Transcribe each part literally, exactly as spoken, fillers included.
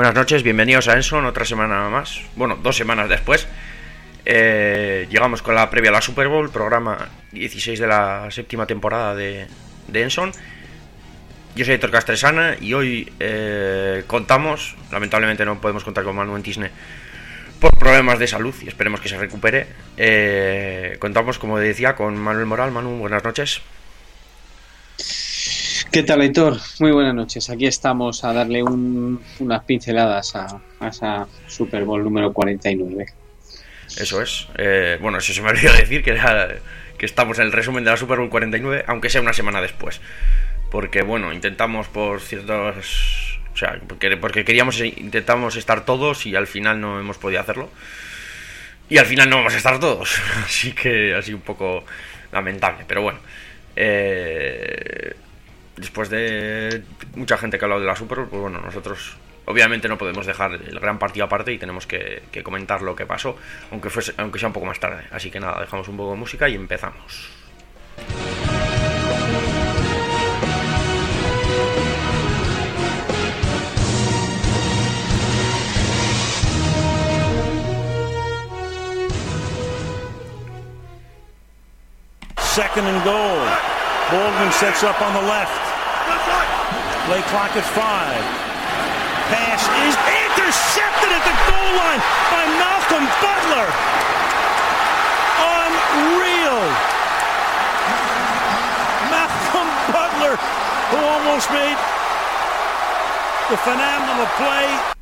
Buenas noches, bienvenidos a Enson, otra semana más. Bueno, dos semanas después. Eh, llegamos con la previa a la Super Bowl, programa dieciséis de la séptima temporada de, de Enson. Yo soy Héctor Castresana y hoy eh, contamos, lamentablemente no podemos contar con Manu Entisne por problemas de salud y esperemos que se recupere. Eh, contamos, como decía, con Manuel Moral. Manu, buenas noches. ¿Qué tal, Héctor? Muy buenas noches. Aquí estamos a darle un, unas pinceladas a, a esa Super Bowl número cuarenta y nueve. Eso es. Eh, bueno, eso se me olvidó decir, que, era, que estamos en el resumen de la Super Bowl cuarenta y nueve, aunque sea una semana después. Porque, bueno, intentamos por ciertos... O sea, porque, porque queríamos, intentamos estar todos y al final no hemos podido hacerlo. Y al final no vamos a estar todos. Así que ha sido un poco lamentable. Pero bueno. Eh... Después de mucha gente que ha hablado de la Super Bowl, pues bueno, nosotros obviamente no podemos dejar el gran partido aparte y tenemos que, que comentar lo que pasó, aunque fuese, aunque sea un poco más tarde. Así que nada, dejamos un poco de música y empezamos. Second and goal. Baldwin sets up on the left. Play clock at five. Pass is intercepted at the goal line by Malcolm Butler. Unreal. Malcolm Butler, who almost made the phenomenal play.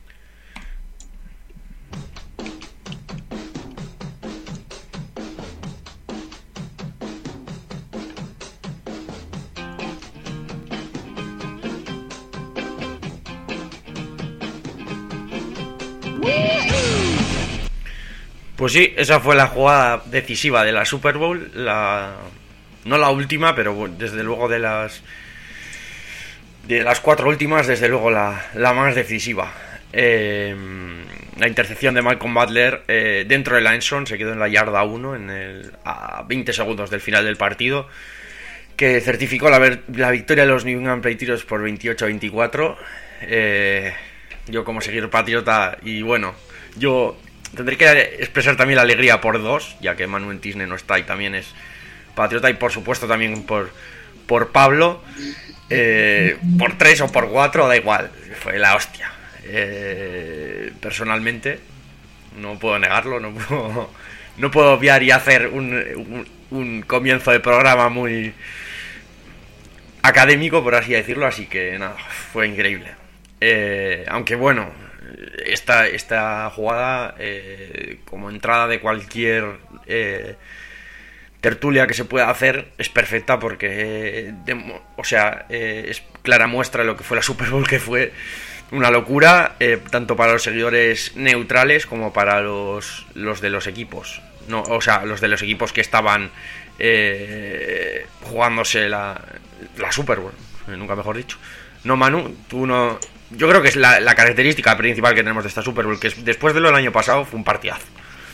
Pues sí, esa fue la jugada decisiva de la Super Bowl, la no la última, pero bueno, desde luego de las de las cuatro últimas, desde luego la, la más decisiva. Eh, la intercepción de Malcolm Butler eh, dentro de la endzone, se quedó en la yarda uno en el, a veinte segundos del final del partido, que certificó la, la victoria de los New England Patriots por veintiocho a veinticuatro. Eh, yo como seguidor patriota, y bueno, yo tendré que expresar también la alegría por dos, ya que Manu Entisne no está y también es patriota, y por supuesto también por, por Pablo, eh, por tres o por cuatro, da igual, fue la hostia. Eh, personalmente, no puedo negarlo, no puedo, no puedo obviar y hacer un, un, un comienzo de programa muy académico, por así decirlo, así que nada, fue increíble. Eh, aunque bueno, esta, esta jugada, eh, como entrada de cualquier eh, tertulia que se pueda hacer, es perfecta porque, eh, de, o sea, eh, es clara muestra de lo que fue la Super Bowl, que fue una locura, eh, tanto para los seguidores neutrales como para los, los de los equipos. No, o sea, los de los equipos que estaban eh, jugándose la, la Super Bowl, nunca mejor dicho. No, Manu, tú no... Yo creo que es la, la característica principal que tenemos de esta Super Bowl, que es, después de lo del año pasado fue un partidazo.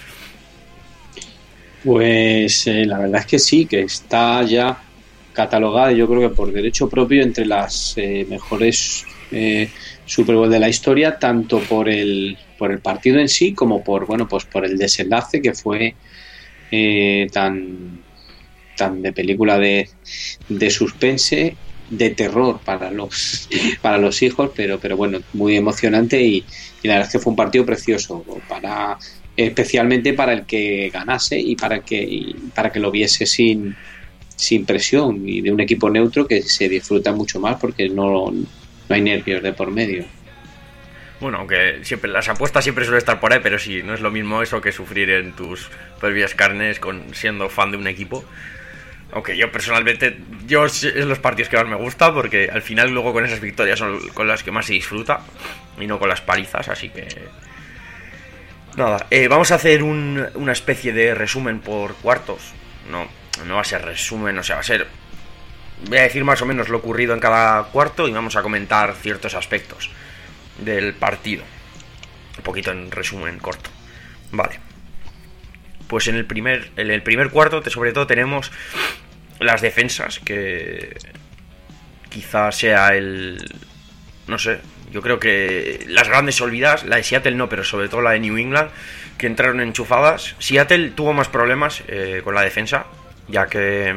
Pues eh, la verdad es que sí, que está ya catalogada, yo creo que por derecho propio, entre las eh, mejores eh, Super Bowl de la historia, tanto por el por el partido en sí como por bueno pues por el desenlace, que fue eh, tan tan de película de, de suspense, de terror para los para los hijos, pero pero bueno, muy emocionante, y, y la verdad es que fue un partido precioso, para especialmente para el que ganase y para que y para que lo viese sin sin presión, y de un equipo neutro, que se disfruta mucho más porque no, no hay nervios de por medio. Bueno, aunque siempre las apuestas siempre suelen estar por ahí, pero sí, no es lo mismo eso que sufrir en tus propias carnes con siendo fan de un equipo. Aunque yo personalmente, yo es los partidos que más me gusta, porque al final luego con esas victorias son con las que más se disfruta y no con las palizas, así que nada, eh, vamos a hacer un, una especie de resumen por cuartos. No, no va a ser resumen, o sea, va a ser, voy a decir más o menos lo ocurrido en cada cuarto y vamos a comentar ciertos aspectos del partido, un poquito en resumen corto. Vale. Pues en el primer en el primer cuarto, sobre todo, tenemos las defensas, que quizás sea el... no sé, Yo creo que las grandes olvidadas, la de Seattle no, pero sobre todo la de New England, que entraron enchufadas. Seattle tuvo más problemas eh, con la defensa, ya que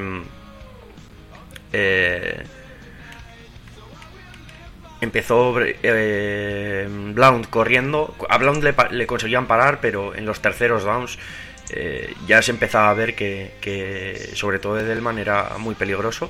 eh, empezó eh, Blount corriendo. A Blount le, le conseguían parar, pero en los terceros downs eh, ya se empezaba a ver que, que sobre todo Edelman era muy peligroso.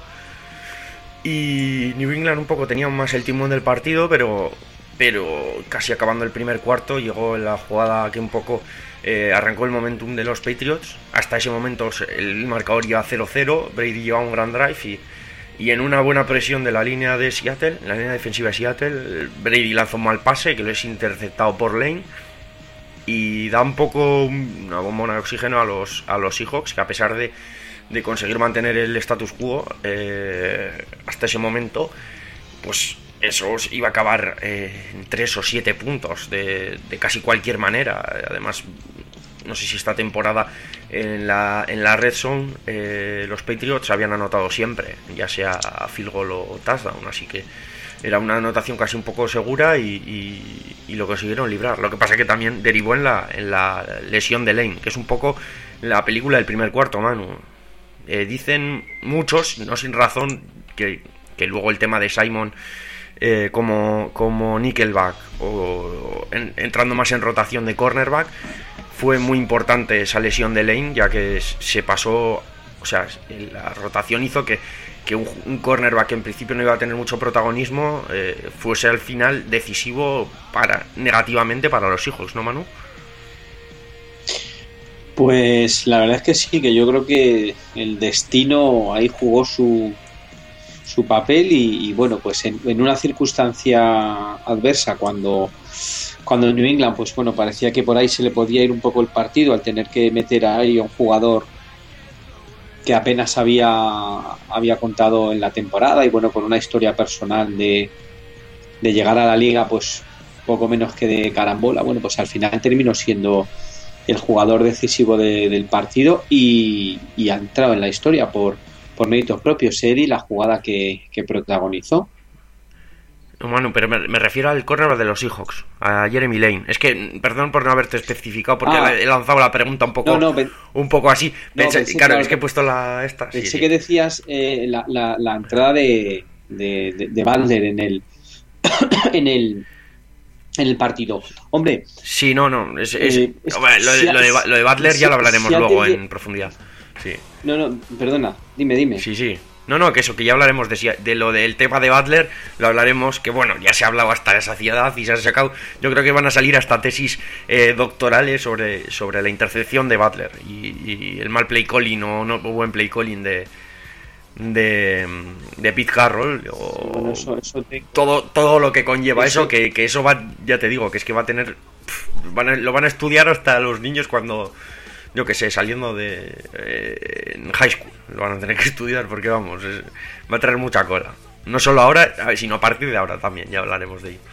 Y New England un poco tenía más el timón del partido, pero, pero casi acabando el primer cuarto llegó la jugada que un poco eh, arrancó el momentum de los Patriots. Hasta ese momento el marcador iba cero cero, Brady llevaba un gran drive y, y en una buena presión de la línea de Seattle, la línea defensiva de Seattle, Brady lanzó un mal pase que lo es interceptado por Lane y da un poco una bombona de oxígeno a los, a los Seahawks, que a pesar de de conseguir mantener el status quo eh, hasta ese momento, pues eso iba a acabar eh, en tres o siete puntos de, de casi cualquier manera. Además, no sé si esta temporada en la, en la Red Zone eh, los Patriots habían anotado siempre, ya sea a field goal o touchdown, así que era una anotación casi un poco segura y, y, y lo consiguieron librar. Lo que pasa que también derivó en la, en la lesión de Lane, que es un poco la película del primer cuarto, Manu. Eh, dicen muchos, no sin razón, que, que luego el tema de Simon eh, como, como nickelback o, o en, entrando más en rotación de cornerback, fue muy importante esa lesión de Lane, ya que se pasó, o sea, la rotación hizo que, que un, un cornerback que en principio no iba a tener mucho protagonismo eh, fuese al final decisivo para negativamente para los Seahawks, ¿no, Manu? Pues la verdad es que sí, que yo creo que el destino ahí jugó su, su papel y, y bueno, pues en, en una circunstancia adversa cuando, cuando New England, pues bueno, parecía que por ahí se le podía ir un poco el partido al tener que meter ahí a un jugador que apenas había, había contado en la temporada y bueno, con una historia personal de, de llegar a la liga pues poco menos que de carambola, bueno, pues al final terminó siendo el jugador decisivo de, del partido y, y ha entrado en la historia por, por méritos propios él y la jugada que, que protagonizó. Bueno, pero me, me refiero al corner de los Seahawks, a Jeremy Lane. Es que, perdón por no haberte especificado, porque ah, he lanzado la pregunta un poco, no, no, un poco así. No, pensé, pensé, claro, claro, es que he puesto la esta. Pensé sí, que sí. decías eh, la, la, la entrada de, de, de, de Butler en el en el en el partido. Hombre. Sí, no, no. Es, es, eh, es, bueno, lo, de, si, lo, de, lo de Butler si, ya lo hablaremos si luego te... en profundidad. Sí. No, no, perdona. Dime, dime. Sí, sí. No, no, que eso, que ya hablaremos de, de lo del tema de Butler, lo hablaremos, que bueno, ya se ha hablado hasta la saciedad y se ha sacado, yo creo que van a salir hasta tesis eh, doctorales sobre, sobre la intercepción de Butler y, y el mal play calling o no buen play calling de de, de Pete Carroll o bueno, eso, eso te... todo, todo lo que conlleva eso, eso que, que eso va, ya te digo, que es que va a tener, pff, van a, lo van a estudiar hasta los niños cuando, yo que sé, saliendo de eh, en high school, lo van a tener que estudiar porque vamos, es, va a traer mucha cola, no solo ahora, sino a partir de ahora también, ya hablaremos de ello.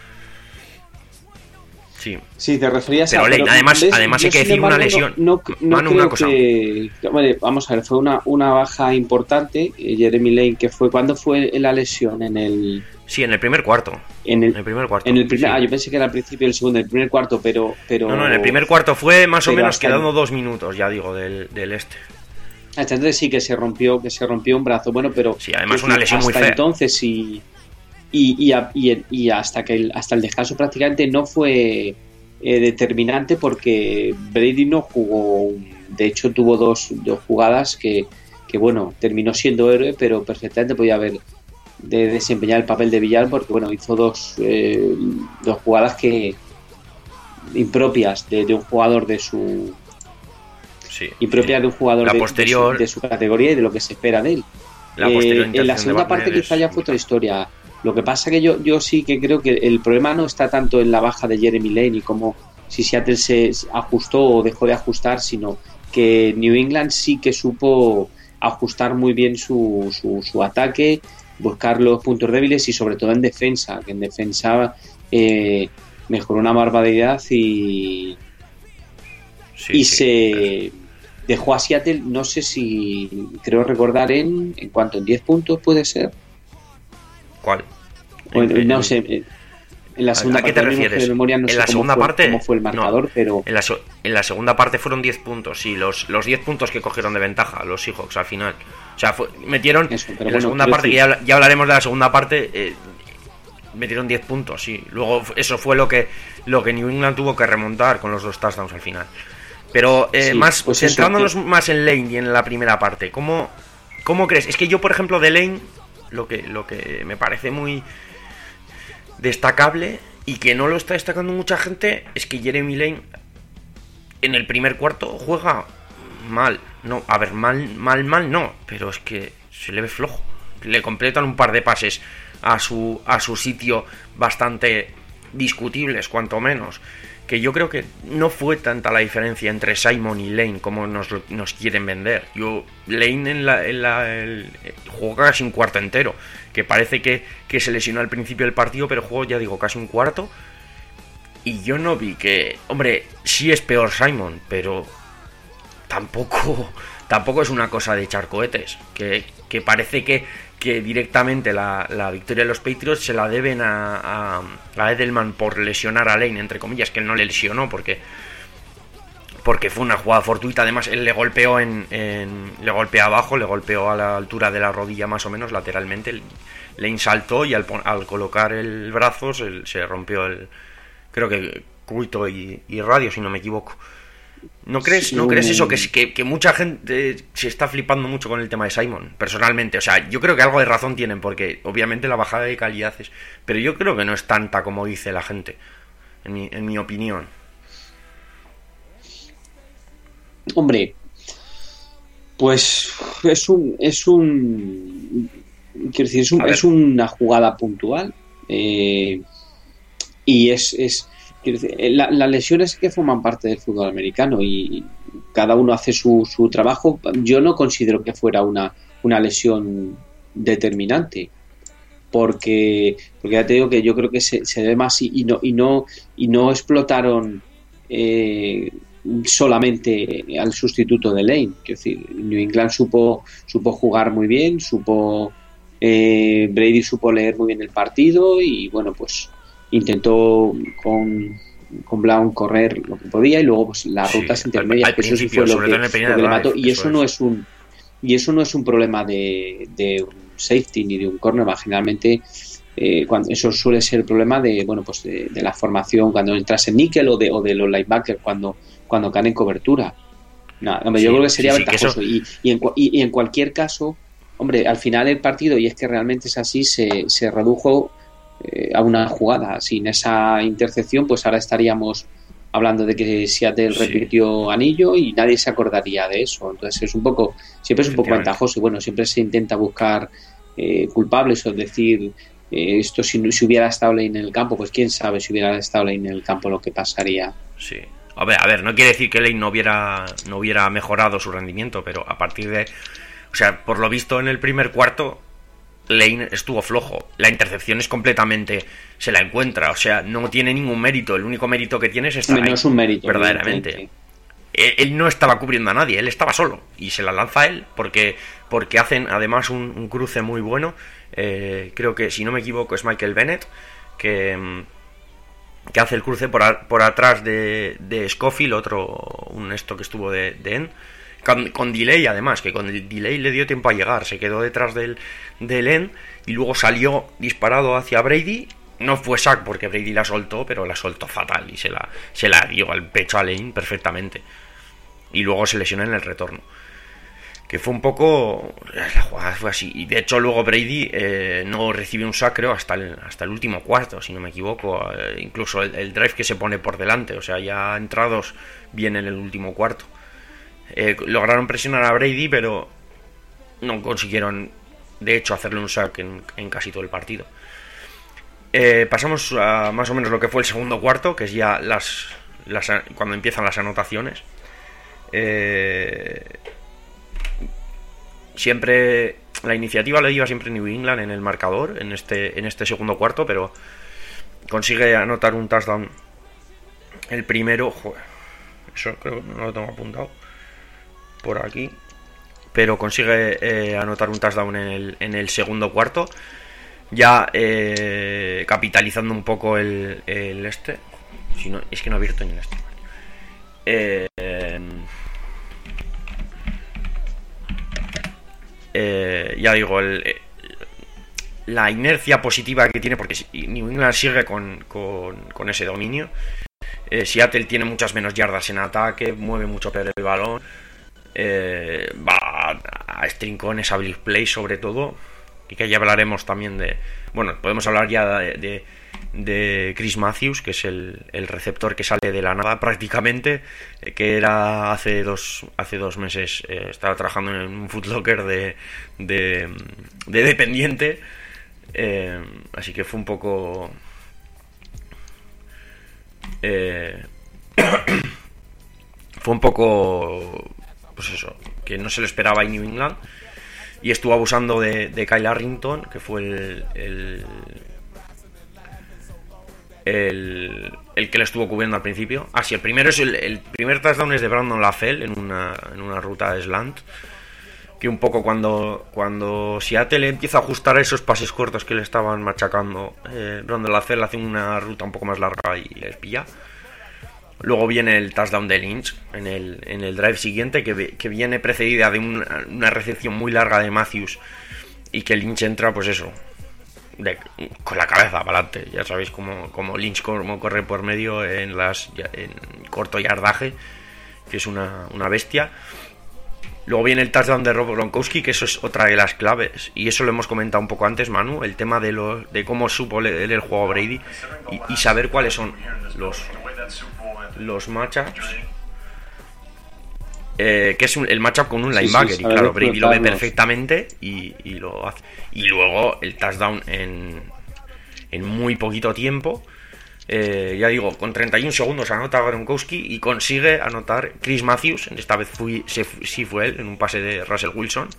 Sí. Sí, te referías pero a... Lane, pero además, ¿ves? además Yo, hay que decir embargo, una lesión. No, no, no Manu, creo una cosa. Que... Vale, vamos a ver, fue una, una baja importante, eh, Jeremy Lane, que fue... ¿Cuándo fue la lesión? En el... Sí, en el primer cuarto. En el, en el primer cuarto. En el primer, sí. Ah, yo pensé que era al principio del segundo, el primer cuarto, pero... pero no, no, en el primer cuarto fue más o menos hasta quedando el... dos minutos, ya digo, del, del este. Hasta entonces sí que se rompió, que se rompió un brazo, bueno, pero... Sí, además una lesión muy fea. Hasta entonces sí... Y, y, y, y hasta que el, hasta el descanso prácticamente no fue... Eh, determinante porque Brady no jugó, de hecho tuvo dos, dos jugadas que, que bueno, terminó siendo héroe, pero perfectamente podía haber de desempeñar el papel de villano porque bueno, hizo dos, eh, dos jugadas que impropias de, de un jugador de su sí, impropias sí. de un jugador la de, posterior, de, su, de su categoría y de lo que se espera de él. La eh, en la segunda parte quizá ya fue otra historia. Lo que pasa que yo, yo sí que creo que el problema no está tanto en la baja de Jeremy Lane y como si Seattle se ajustó o dejó de ajustar, sino que New England sí que supo ajustar muy bien su, su, su ataque, buscar los puntos débiles y sobre todo en defensa, que en defensa eh, mejoró una barbaridad y, sí, y sí, se claro. dejó a Seattle, no sé si creo recordar en, en cuanto en diez puntos puede ser. ¿Cuál? Bueno, en, no en, sé. En la segunda ¿A qué parte, te refieres? De memoria, no en sé la cómo segunda fue, parte cómo fue el marcador, no, pero en la, so, en la segunda parte fueron diez puntos, sí, los los diez puntos que cogieron de ventaja los Seahawks al final. O sea, fue, metieron Eso, en bueno, la segunda parte, decir... que ya, ya hablaremos de la segunda parte, eh, metieron diez puntos, sí. Luego eso fue lo que lo que New England tuvo que remontar con los dos touchdowns al final. Pero eh, sí, más pues centrándonos eso, que... más en Lane y en la primera parte, ¿cómo cómo crees? Es que yo, por ejemplo, de Lane lo que lo que me parece muy destacable y que no lo está destacando mucha gente es que Jeremy Lane en el primer cuarto juega mal. No, a ver, mal, mal, mal no, pero es que se le ve flojo. Le completan un par de pases a su, a su sitio bastante discutibles, cuanto menos. Que yo creo que no fue tanta la diferencia entre Simon y Lane como nos, nos quieren vender. Yo, Lane en la, en la el, juega casi un cuarto entero. Que parece que, que se lesionó al principio del partido, pero jugó, ya digo, casi un cuarto. Y yo no vi que... Hombre, sí es peor Simon, pero tampoco tampoco es una cosa de echar cohetes. Que, que parece que, que directamente la, la victoria de los Patriots se la deben a, a, a Edelman por lesionar a Lane, entre comillas, que él no le lesionó porque... Porque fue una jugada fortuita. Además, él le golpeó en, en le golpeó abajo, le golpeó a la altura de la rodilla más o menos, lateralmente. Lane saltó y al, al colocar el brazo se, se rompió el, creo que cúbito y, y radio, si no me equivoco. ¿No crees, sí, ¿no crees eso? Que, que, que mucha gente se está flipando mucho con el tema de Simon, personalmente. O sea, yo creo que algo de razón tienen, porque obviamente la bajada de calidad es... Pero yo creo que no es tanta como dice la gente, en mi, en mi opinión. Hombre, pues es un... Es un quiero decir, es, un, es una jugada puntual. Eh, y es... es La, las lesiones que forman parte del fútbol americano y cada uno hace su, su trabajo. Yo no considero que fuera una, una lesión determinante, porque porque ya te digo que yo creo que se, se debe más y, y no y no y no explotaron eh, solamente al sustituto de Lane. Quiero decir, New England supo supo jugar muy bien, supo eh, Brady supo leer muy bien el partido y bueno, pues intentó con, con Brown correr lo que podía y luego pues las sí, rutas intermedias, que eso sí fue lo que, lo que le mató. Y eso, eso no es un y eso no es un problema de, de un safety ni de un cornerback. Generalmente eh, cuando eso suele ser el problema de bueno pues de, de la formación cuando entras en níquel o de o de los linebackers cuando cuando caen en cobertura. Nada, hombre, sí, yo creo que sería sí, ventajoso sí, que eso... y, y, en, y, y en cualquier caso, hombre, al final el partido, y es que realmente es así, se, se redujo Eh, a una jugada. Sin esa intercepción, pues ahora estaríamos hablando de que Seattle sí. repitió anillo y nadie se acordaría de eso. Entonces es un poco, siempre es un poco ventajoso y bueno, siempre se intenta buscar eh, culpables o decir eh, esto si, si hubiera estado Lane en el campo, pues quién sabe si hubiera estado Lane en el campo lo que pasaría. Sí. A ver, a ver, no quiere decir que Lane no hubiera no hubiera mejorado su rendimiento, pero a partir de, o sea, por lo visto en el primer cuarto Lane estuvo flojo. La intercepción es completamente... Se la encuentra, o sea, no tiene ningún mérito. El único mérito que tiene es estar no ahí. No es un mérito. Verdaderamente. Él, él no estaba cubriendo a nadie, él estaba solo. Y se la lanza a él porque, porque hacen además un, un cruce muy bueno. Eh, creo que, si no me equivoco, es Michael Bennett que, que hace el cruce por, a, por atrás de, de Schofield, otro, un esto que estuvo de, de N. Con, con delay, además, que con el delay le dio tiempo a llegar. Se quedó detrás del, del N y luego salió disparado hacia Brady. No fue sack porque Brady la soltó, pero la soltó fatal y se la, se la dio al pecho a Lane perfectamente. Y luego se lesionó en el retorno. Que fue un poco... La jugada fue así. Y de hecho luego Brady eh, no recibe un sack, creo, hasta el, hasta el último cuarto, si no me equivoco. Eh, incluso el, el drive que se pone por delante. O sea, ya entrados bien en el último cuarto. Eh, lograron presionar a Brady, pero no consiguieron, de hecho, hacerle un sack en, en casi todo el partido. Eh, pasamos a más o menos lo que fue el segundo cuarto, que es ya las, las cuando empiezan las anotaciones. Eh, siempre la iniciativa la lleva siempre New England en el marcador en este en este segundo cuarto, pero consigue anotar un touchdown el primero. Joder, eso creo que no lo tengo apuntado por aquí, pero consigue eh, anotar un touchdown en el, en el segundo cuarto ya eh, capitalizando un poco el, el este. Si no, es que no he abierto ni el este. Eh, eh, ya digo, el, el, la inercia positiva que tiene, porque New England sigue con, con, con ese dominio. Eh, Seattle tiene muchas menos yardas en ataque, mueve mucho peor el balón, eh, va a strincones, a blitz play sobre todo, y que ya hablaremos también de, bueno, podemos hablar ya de, de, de Chris Matthews, que es el, el receptor que sale de la nada prácticamente, eh, que era hace dos hace dos meses, eh, estaba trabajando en un Foot Locker de, de, de dependiente, eh, así que fue un poco... Eh, fue un poco, pues eso, que no se lo esperaba en New England, y estuvo abusando de, de Kyle Arrington, que fue el el, el el que le estuvo cubriendo al principio. Ah, sí, el primero es el, el primer touchdown es de Brandon LaFell en una, en una ruta de slant, que un poco cuando cuando Seattle empieza a ajustar esos pases cortos que le estaban machacando, eh, Brandon LaFell hace una ruta un poco más larga y les pilla. Luego viene el touchdown de Lynch en el, en el drive siguiente, que, que viene precedida de una, una recepción muy larga de Matthews, y que Lynch entra, pues eso, de, con la cabeza para adelante. Ya sabéis cómo, cómo Lynch cómo corre por medio en las en corto yardaje, que es una, una bestia. Luego viene el touchdown de Rob Gronkowski, que eso es otra de las claves, y eso lo hemos comentado un poco antes, Manu, el tema de lo, de cómo supo leer el juego Brady y, y saber cuáles son los los matchups, eh, que es un, el matchup con un sí, linebacker, sí, y claro, Brady lo ve perfectamente y, y lo hace. Y luego el touchdown en, en muy poquito tiempo. Eh, ya digo, con treinta y un segundos anota Gronkowski y consigue anotar Chris Matthews. Esta vez fui, se, sí fue él, en un pase de Russell Wilson,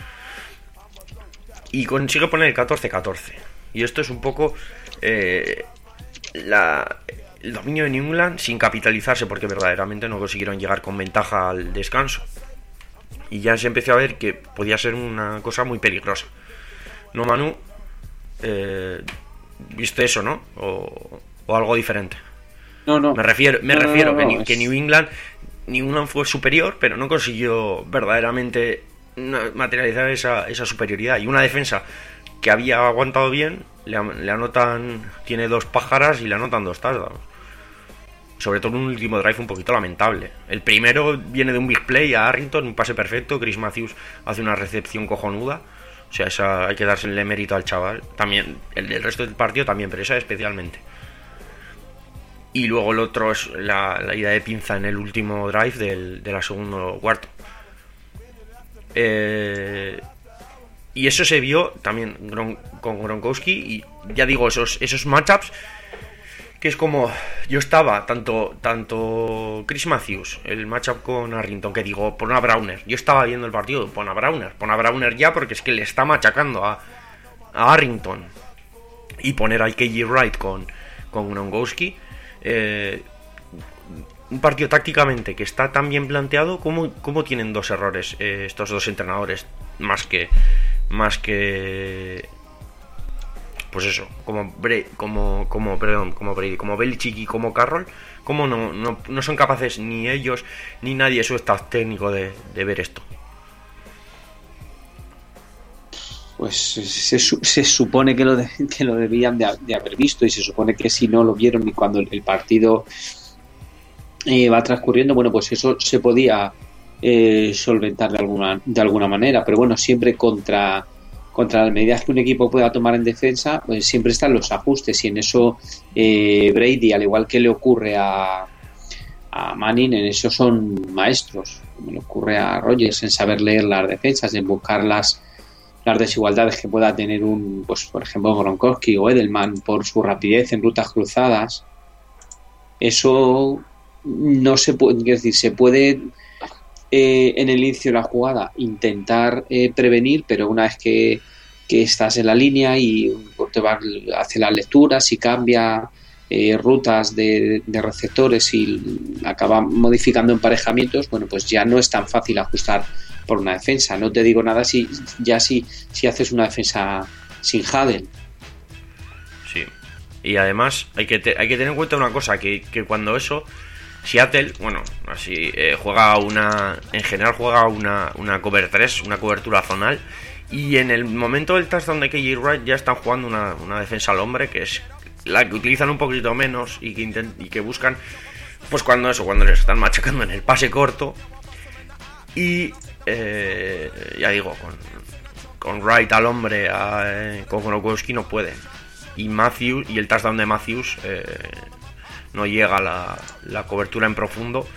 y consigue poner el catorce catorce. Y esto es un poco eh, la, el dominio de New England sin capitalizarse, porque verdaderamente no consiguieron llegar con ventaja al descanso, y ya se empezó a ver que podía ser una cosa muy peligrosa, ¿no, Manu? Eh, ¿Viste eso, no? O... o algo diferente. No, no. Me refiero, me no, refiero no, no, que, no, que es... New England, New England fue superior, pero no consiguió verdaderamente materializar esa, esa superioridad. Y una defensa que había aguantado bien, le, le anotan, tiene dos pájaras y le anotan dos touchdowns. Sobre todo en un último drive un poquito lamentable. El primero viene de un big play a Arrington, un pase perfecto. Chris Matthews hace una recepción cojonuda. O sea, esa hay que dársele mérito al chaval. También, el del resto del partido también, pero esa especialmente. Y luego el otro es la, la ida de pinza en el último drive del, de la segundo cuarto. Eh, y eso se vio también Gron, con Gronkowski. Y ya digo, esos, esos matchups, que es como yo estaba, tanto, tanto Chris Matthews, el matchup con Arrington, que digo, pon a Browner. Yo estaba viendo el partido, pon a Browner, pon a Browner ya, porque es que le está machacando a, a Arrington. Y poner al K J Wright con, con Gronkowski. Eh, un partido tácticamente que está tan bien planteado, como, como tienen dos errores eh, estos dos entrenadores, más que más que pues eso, como Bre, como como perdón, como Brady, como Belichick y como Carroll, como no, no, no son capaces ni ellos ni nadie su staff técnico de, de ver esto. Pues se, se supone que lo, de, que lo debían de, de haber visto, y se supone que si no lo vieron y cuando el partido eh, va transcurriendo, bueno, pues eso se podía eh, solventar de alguna de alguna manera, pero bueno, siempre contra contra las medidas que un equipo pueda tomar en defensa, pues siempre están los ajustes, y en eso eh, Brady, al igual que le ocurre a, a Manning, en eso son maestros, como le ocurre a Rodgers, en saber leer las defensas, en buscar las las desigualdades que pueda tener un, pues por ejemplo Gronkowski o Edelman por su rapidez en rutas cruzadas. Eso no se puede, es decir, se puede eh, en el inicio de la jugada intentar eh, prevenir, pero una vez que, que estás en la línea y te va, hace las lecturas y cambia eh, rutas de, de receptores y acaba modificando emparejamientos, bueno, pues ya no es tan fácil ajustar por una defensa. No te digo nada si ya si, si haces una defensa sin Haden, Y además hay que, te, hay que tener en cuenta una cosa, que, que cuando eso, Seattle, bueno, así eh, juega una, en general juega una, una cover tres, una cobertura zonal, y en el momento del touchdown de K J Wright ya están jugando una, una defensa al hombre, que es la que utilizan un poquito menos y que, intent, y que buscan, pues cuando eso, cuando les están machacando en el pase corto. Y eh, ya digo, con, con Wright al hombre, a, eh, con Gronkowski no pueden. Y Matthews, y el touchdown de Matthews eh, no llega a la, la cobertura en profundo,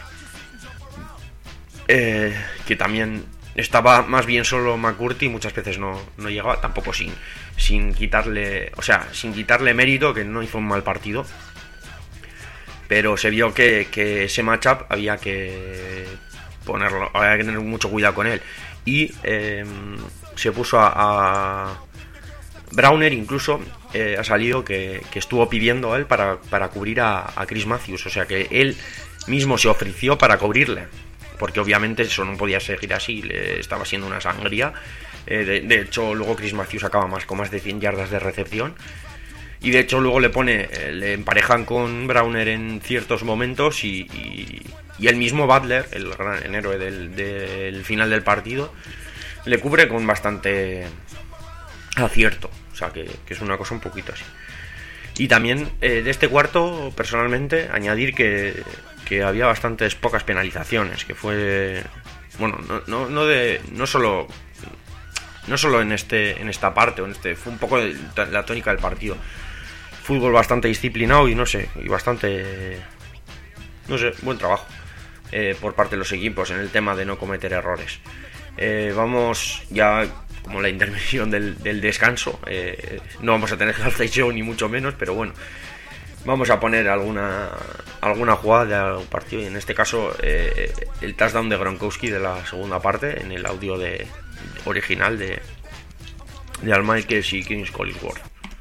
eh, que también estaba más bien solo McCourty y muchas veces no, no llegaba, tampoco sin, sin quitarle, o sea, sin quitarle mérito, que no hizo un mal partido, pero se vio que, que ese matchup había que ponerlo, había que tener mucho cuidado con él, y eh, se puso a, a Browner incluso eh, ha salido que, que estuvo pidiendo a él para, para cubrir a, a Chris Matthews, o sea que él mismo se ofreció para cubrirle, porque obviamente eso no podía seguir así, le estaba siendo una sangría. eh, de, de hecho luego Chris Matthews acaba más con más de cien yardas de recepción, y de hecho luego le pone eh, le emparejan con Browner en ciertos momentos, y, y, y el mismo Butler, el gran el héroe del, del final del partido, le cubre con bastante acierto, o sea que, que es una cosa un poquito así. Y también eh, de este cuarto, personalmente, añadir que, que había bastantes pocas penalizaciones, que fue, bueno, no, no, no de, no solo, no solo en este, en esta parte, o en este, fue un poco de la tónica del partido. Fútbol bastante disciplinado y no sé, y bastante, no sé, buen trabajo eh, por parte de los equipos en el tema de no cometer errores. Eh, vamos ya como la intervención del, del descanso, eh, no vamos a tener halftime show ni mucho menos, pero bueno, vamos a poner alguna alguna jugada de algún partido, y en este caso eh, el touchdown de Gronkowski de la segunda parte en el audio de, original de, de Al Michaels y Kings Collinsworth.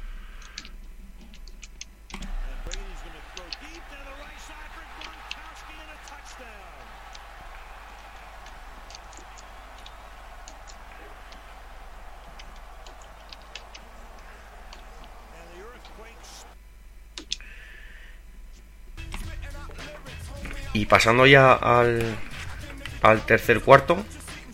Y pasando ya al, al tercer cuarto,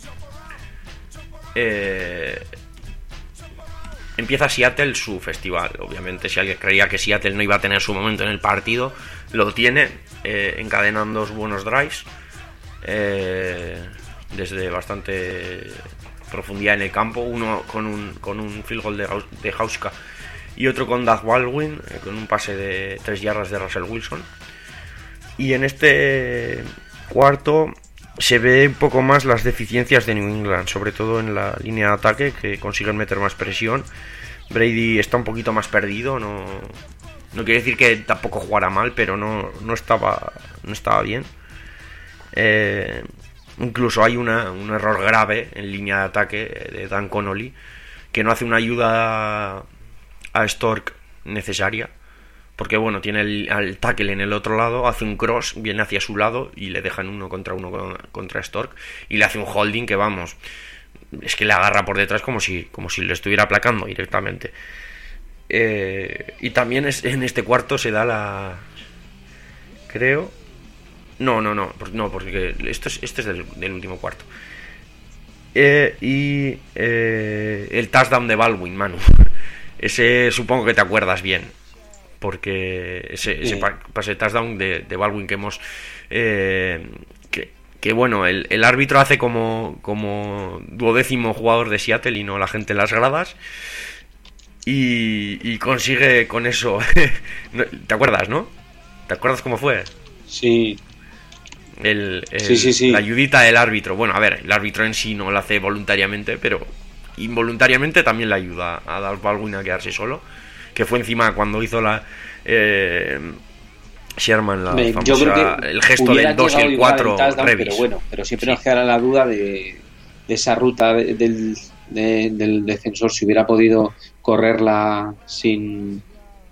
eh, empieza Seattle su festival. Obviamente, si alguien creía que Seattle no iba a tener su momento en el partido, lo tiene, eh, encadenan dos buenos drives, eh, desde bastante profundidad en el campo, uno con un, con un field goal de, de Hauska y otro con Doug Baldwin, eh, con un pase de tres yardas de Russell Wilson. Y en este cuarto se ve un poco más las deficiencias de New England, sobre todo en la línea de ataque, que consiguen meter más presión. Brady está un poquito más perdido, no, no quiere decir que tampoco jugara mal, pero no, no, estaba, no estaba bien. Eh, incluso hay una, un error grave en línea de ataque de Dan Connolly, que no hace una ayuda a Stork necesaria. Porque bueno, tiene el, el tackle en el otro lado, hace un cross, viene hacia su lado y le dejan uno contra uno contra Stork y le hace un holding que vamos, es que le agarra por detrás como si, como si le estuviera aplacando directamente. Eh, y también es, en este cuarto se da la... Creo... No, no, no, no, porque esto es, este es del, del último cuarto. Eh, y eh, el touchdown de Baldwin, Manu. Ese supongo que te acuerdas bien. Porque ese, ese pase touchdown de, de Baldwin que hemos eh, que, que bueno, el, el árbitro hace como como duodécimo jugador de Seattle y no la gente en las gradas, y, y consigue con eso ¿te acuerdas, no? ¿Te acuerdas cómo fue? Sí. El, el, sí, sí, sí. La ayudita del árbitro. Bueno, a ver, el árbitro en sí no lo hace voluntariamente, pero involuntariamente también le ayuda a dar Baldwin a quedarse solo, que fue encima cuando hizo la eh, Sherman la Me, famosa, yo creo que el gesto del dos y el cuatro pero bueno, pero siempre sí. Nos quedará la duda de, de esa ruta de, del, de, del defensor, si hubiera podido correrla sin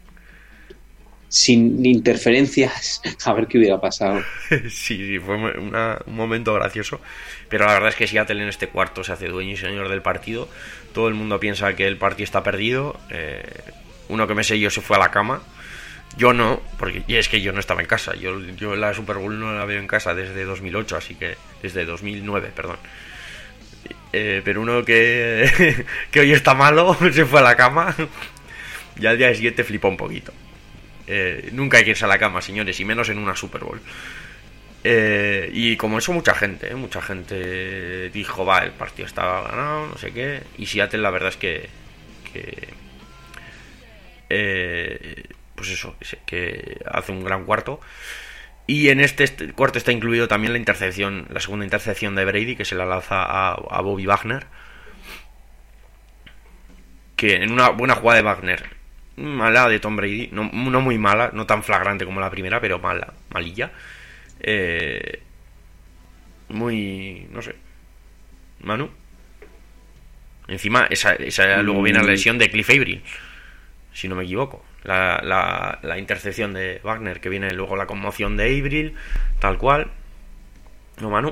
sin interferencias, a ver qué hubiera pasado. Sí, sí, fue una, un momento gracioso, pero la verdad es que Seattle en este cuarto se hace dueño y señor del partido. Todo el mundo piensa que el partido está perdido, eh, uno que me sé yo se fue a la cama. Yo no, porque y es que yo no estaba en casa. Yo, yo la Super Bowl no la veo en casa desde dos mil ocho, así que desde dos mil nueve, perdón. Eh, pero uno que, que hoy está malo se fue a la cama y al día siguiente flipó un poquito. Eh, nunca hay que irse a la cama, señores, y menos en una Super Bowl. Eh, y como eso mucha gente, ¿eh? mucha gente dijo, va, el partido estaba ganado, no sé qué. Y Seattle la verdad es que... que eh, pues eso, que hace un gran cuarto. Y en este, este cuarto está incluido también la intercepción, la segunda intercepción de Brady, que se la lanza a, a Bobby Wagner. Que en una buena jugada de Wagner, mala de Tom Brady, no, no muy mala, no tan flagrante como la primera, pero mala, malilla. Eh, muy, no sé, Manu. Encima, esa, esa mm. luego viene la lesión de Cliff Avril, si no me equivoco. La, la, la intercepción de Wagner, que viene luego la conmoción de Avril, tal cual. ¿No, Manu?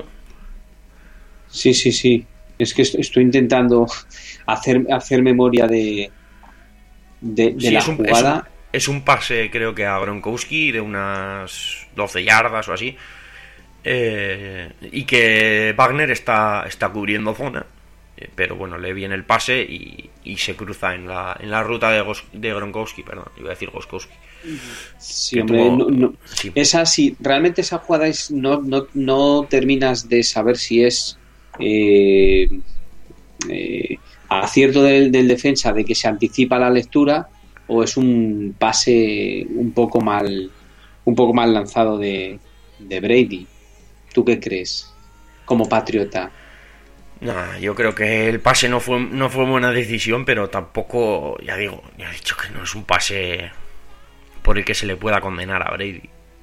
Sí, sí, sí. Es que estoy intentando hacer, hacer memoria de, de, de sí, la es un, jugada. Es un, es un pase, creo que a Gronkowski, de unas doce yardas o así. Eh, y que Wagner está, está cubriendo zona. Pero bueno, le viene el pase y, y se cruza en la, en la ruta de, Gos, de Gronkowski, perdón, iba a decir Goskowski. Sí, hombre, tuvo, no, no. Sí. Esa sí, realmente esa jugada es no, no, no terminas de saber si es eh, eh, acierto del, del defensa de que se anticipa la lectura o es un pase un poco mal un poco mal lanzado de, de Brady. ¿Tú qué crees como patriota? Nah, yo creo que el pase no fue no fue buena decisión, pero tampoco, ya digo, ya he dicho que no es un pase por el que se le pueda condenar a Brady.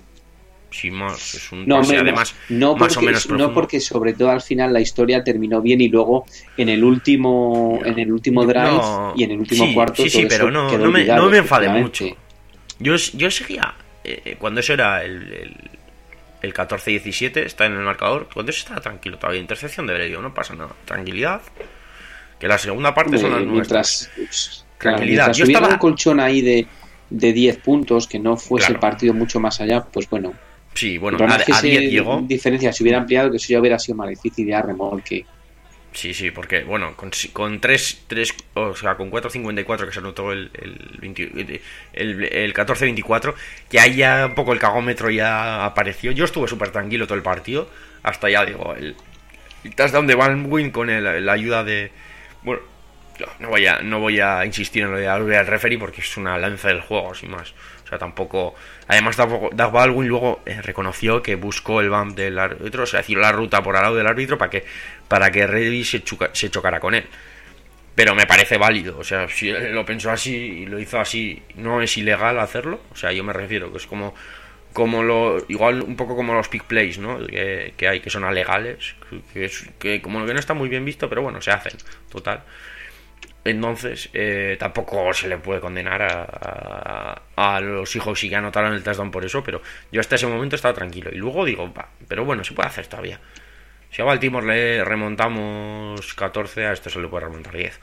Sin más, es un no, pase menos, además no más porque, o menos profundo. No porque sobre todo al final la historia terminó bien y luego en el último no, en el último drive no, y en el último sí, cuarto sí, sí, todo pero eso no, quedó no me, olvidado, no me enfadé mucho. Yo, yo seguía eh, cuando eso era el, el El catorce diecisiete está en el marcador. Cuando se está tranquilo todavía. Intercepción de Brady, no pasa nada. Tranquilidad. Que la segunda parte son las nuestras. Mientras, tranquilidad. Mientras Yo hubiera estaba... un colchón ahí de, de diez puntos, que no fuese claro. el partido mucho más allá, pues bueno. Sí, bueno, a, a diez llegó. Diferencia, si hubiera ampliado, que eso ya hubiera sido más difícil ya remolque. Sí, sí, porque, bueno, con, con tres, tres, o sea, con cuatro cincuenta y cuatro que se anotó el, el, veinte, el, el catorce veinticuatro, que ahí ya un poco el cagómetro ya apareció. Yo estuve súper tranquilo todo el partido, hasta ya, digo, el, el touchdown de Van Wyn con el, la ayuda de... Bueno, yo no voy a, no voy a insistir en lo de al referee porque es una lanza del juego, sin más. O sea, tampoco... Además, Doug Baldwin luego eh, reconoció que buscó el bump del árbitro, o sea, decir la ruta por al lado del árbitro para que para que Reddy se, chuca, se chocara con él. Pero me parece válido, o sea, si él lo pensó así y lo hizo así, no es ilegal hacerlo. O sea, yo me refiero que es como como lo igual un poco como los pick plays, ¿no? Que, que hay que son alegales, que, es, que como que no está muy bien visto, pero bueno, se hacen, total. Entonces, eh, tampoco se le puede condenar a, a, a los hijos si ya anotaron el touchdown por eso, pero yo hasta ese momento estaba tranquilo. Y luego digo, va, pero bueno, se puede hacer todavía. Si a Baltimore le remontamos catorce, a esto se le puede remontar diez.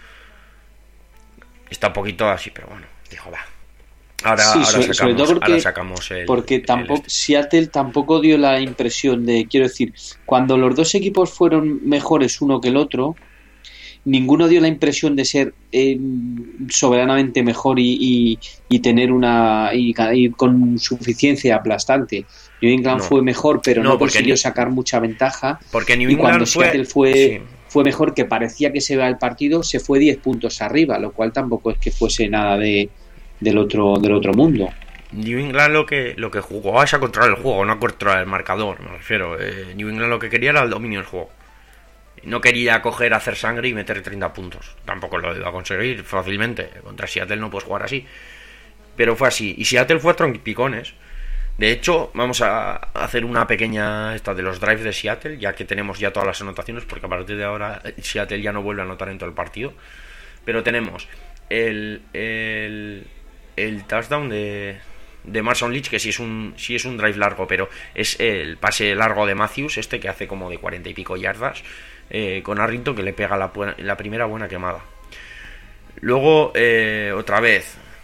Está un poquito así, pero bueno, dijo, va. Ahora, sí, ahora, sobre, sacamos, sobre todo porque, ahora sacamos el... Porque el tampoco, este. Seattle tampoco dio la impresión de, quiero decir, cuando los dos equipos fueron mejores uno que el otro, ninguno dio la impresión de ser eh, soberanamente mejor y, y, y tener una y, y con suficiencia aplastante. New England no. fue mejor, pero no, no consiguió New... sacar mucha ventaja. Porque New y cuando England fue... Seattle fue, sí. fue mejor, que parecía que se iba el partido, se fue diez puntos arriba, lo cual tampoco es que fuese nada de del otro del otro mundo. New England lo que lo que jugó es a controlar el juego, no a controlar el marcador, me refiero. Eh, New England lo que quería era el dominio del juego. No quería coger, hacer sangre y meter treinta puntos. Tampoco lo iba a conseguir fácilmente. Contra Seattle no puedes jugar así. Pero fue así. Y Seattle fue a trompicones. De hecho, vamos a hacer una pequeña esta de los drives de Seattle, ya que tenemos ya todas las anotaciones, porque a partir de ahora Seattle ya no vuelve a anotar en todo el partido. Pero tenemos el el, el touchdown de, de Marshawn Lynch, que sí es un sí es un drive largo, pero es el pase largo de Matthews, este que hace como de cuarenta y pico yardas. Eh, con Arrington, que le pega la, la primera buena quemada. Luego, eh, otra vez,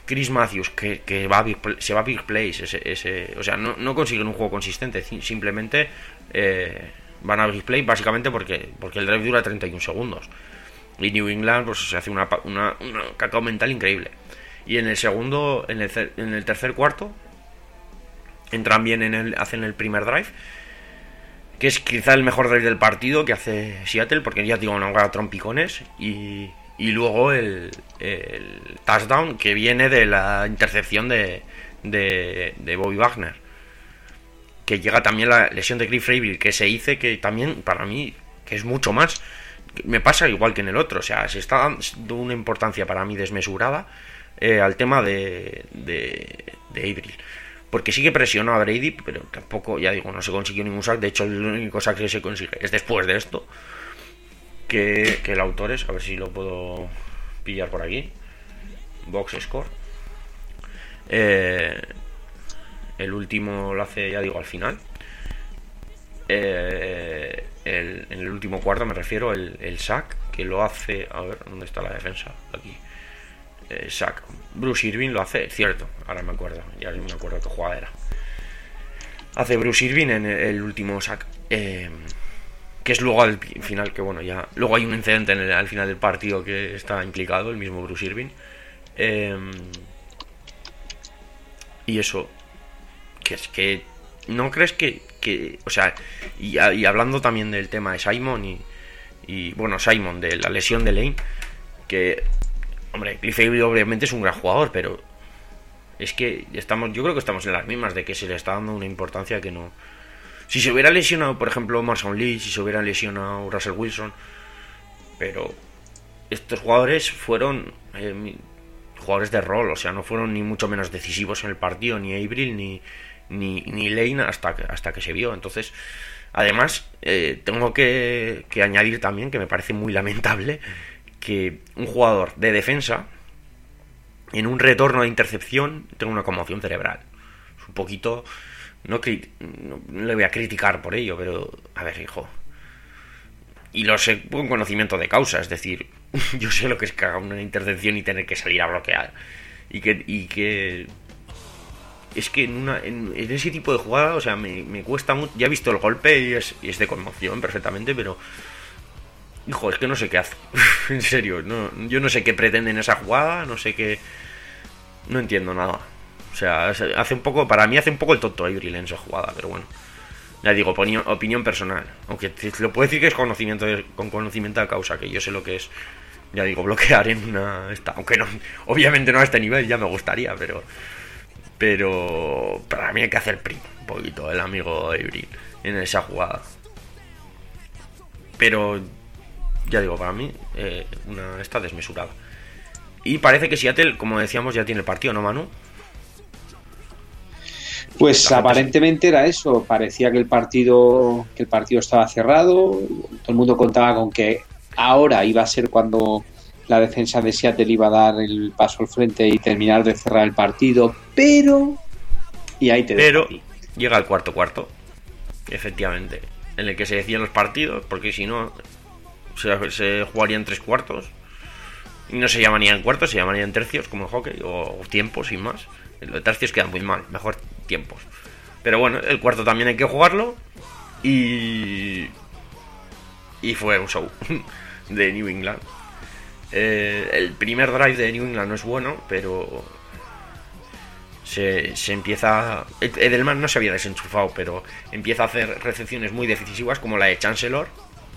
Chris Matthews, que, que va a big, se va a big plays, ese, ese, o sea, no, no consiguen un juego consistente, simplemente eh, van a big play básicamente porque, porque el drive dura treinta y un segundos. Y New England pues se hace una, una, una cacao mental increíble. Y en el segundo, en el, en el tercer cuarto, entran bien en el, hacen el primer drive, que es quizá el mejor drive del partido que hace Seattle, porque ya digo, no haga trompicones, y, y luego el, el touchdown que viene de la intercepción de, de, de Bobby Wagner, que llega también la lesión de Cliff Avril, que se dice que también, para mí, que es mucho más, me pasa igual que en el otro, o sea, se está dando una importancia para mí desmesurada eh, al tema de, de, de Avril. Porque sí que presionó a Brady, pero tampoco, ya digo, no se consiguió ningún sack. De hecho, el único sack que se consigue es después de esto. Que, que el autor es, a ver si lo puedo pillar por aquí. Box score. Eh, el último lo hace, ya digo, al final. Eh, el, en el último cuarto me refiero, el, el sack, que lo hace... A ver, ¿dónde está la defensa? Aquí. Eh, sack. Bruce Irvin lo hace, cierto, ahora me acuerdo, ya me acuerdo qué jugada era. Hace Bruce Irvin en el, el último sack, eh, que es luego al final, que bueno, ya luego hay un incidente en el, al final del partido que está implicado el mismo Bruce Irvin, eh, y eso, que es que no crees que, que o sea, y, y hablando también del tema de Simon y, y bueno, Simon, de la lesión de Lane, que hombre, Cliff Avril obviamente es un gran jugador, pero es que estamos, yo creo que estamos en las mismas, de que se le está dando una importancia que no. Si se hubiera lesionado, por ejemplo, Marshawn Lynch, si se hubiera lesionado Russell Wilson, pero estos jugadores fueron eh, jugadores de rol, o sea, no fueron ni mucho menos decisivos en el partido, ni Avril ni ni, ni Lane hasta que, hasta que se vio. Entonces, además, eh, tengo que, que añadir también que me parece muy lamentable que un jugador de defensa en un retorno de intercepción tenga una conmoción cerebral. Es un poquito, no, no, no le voy a criticar por ello, pero a ver, hijo, y lo sé con conocimiento de causa, es decir, yo sé lo que es que haga una intercepción y tener que salir a bloquear, y que y que es que en, una, en, en ese tipo de jugada, o sea, me, me cuesta mucho. Ya he visto el golpe y es, y es de conmoción perfectamente, pero hijo, es que no sé qué hace. En serio, no, yo no sé qué pretende en esa jugada, no sé qué. No entiendo nada. O sea, hace un poco, para mí hace un poco el tonto Avril en esa jugada, pero bueno. Ya digo, opinión, opinión personal. Aunque te, lo puedo decir que es conocimiento de, con conocimiento de causa, que yo sé lo que es, ya digo, bloquear en una. Esta, aunque no, obviamente no a este nivel, ya me gustaría, pero. Pero para mí hay que hacer primo un poquito el amigo Avril en esa jugada. Pero ya digo, para mí eh, una está desmesurada. Y parece que Seattle, como decíamos, ya tiene el partido, ¿no, Manu? Pues aparentemente era eso. Parecía que el partido que el partido estaba cerrado. Todo el mundo contaba con que ahora iba a ser cuando la defensa de Seattle iba a dar el paso al frente y terminar de cerrar el partido, pero y ahí te pero llega el cuarto cuarto, efectivamente, en el que se decían los partidos, porque si no se, se jugarían tres cuartos y no se llamarían cuartos, se llamarían tercios como en hockey, o tiempos sin más. Los tercios quedan muy mal, mejor tiempos. Pero bueno, el cuarto también hay que jugarlo y y fue un show de New England. Eh, el primer drive de New England no es bueno, pero se, se empieza. Edelman no se había desenchufado, pero empieza a hacer recepciones muy decisivas, como la de Chancellor.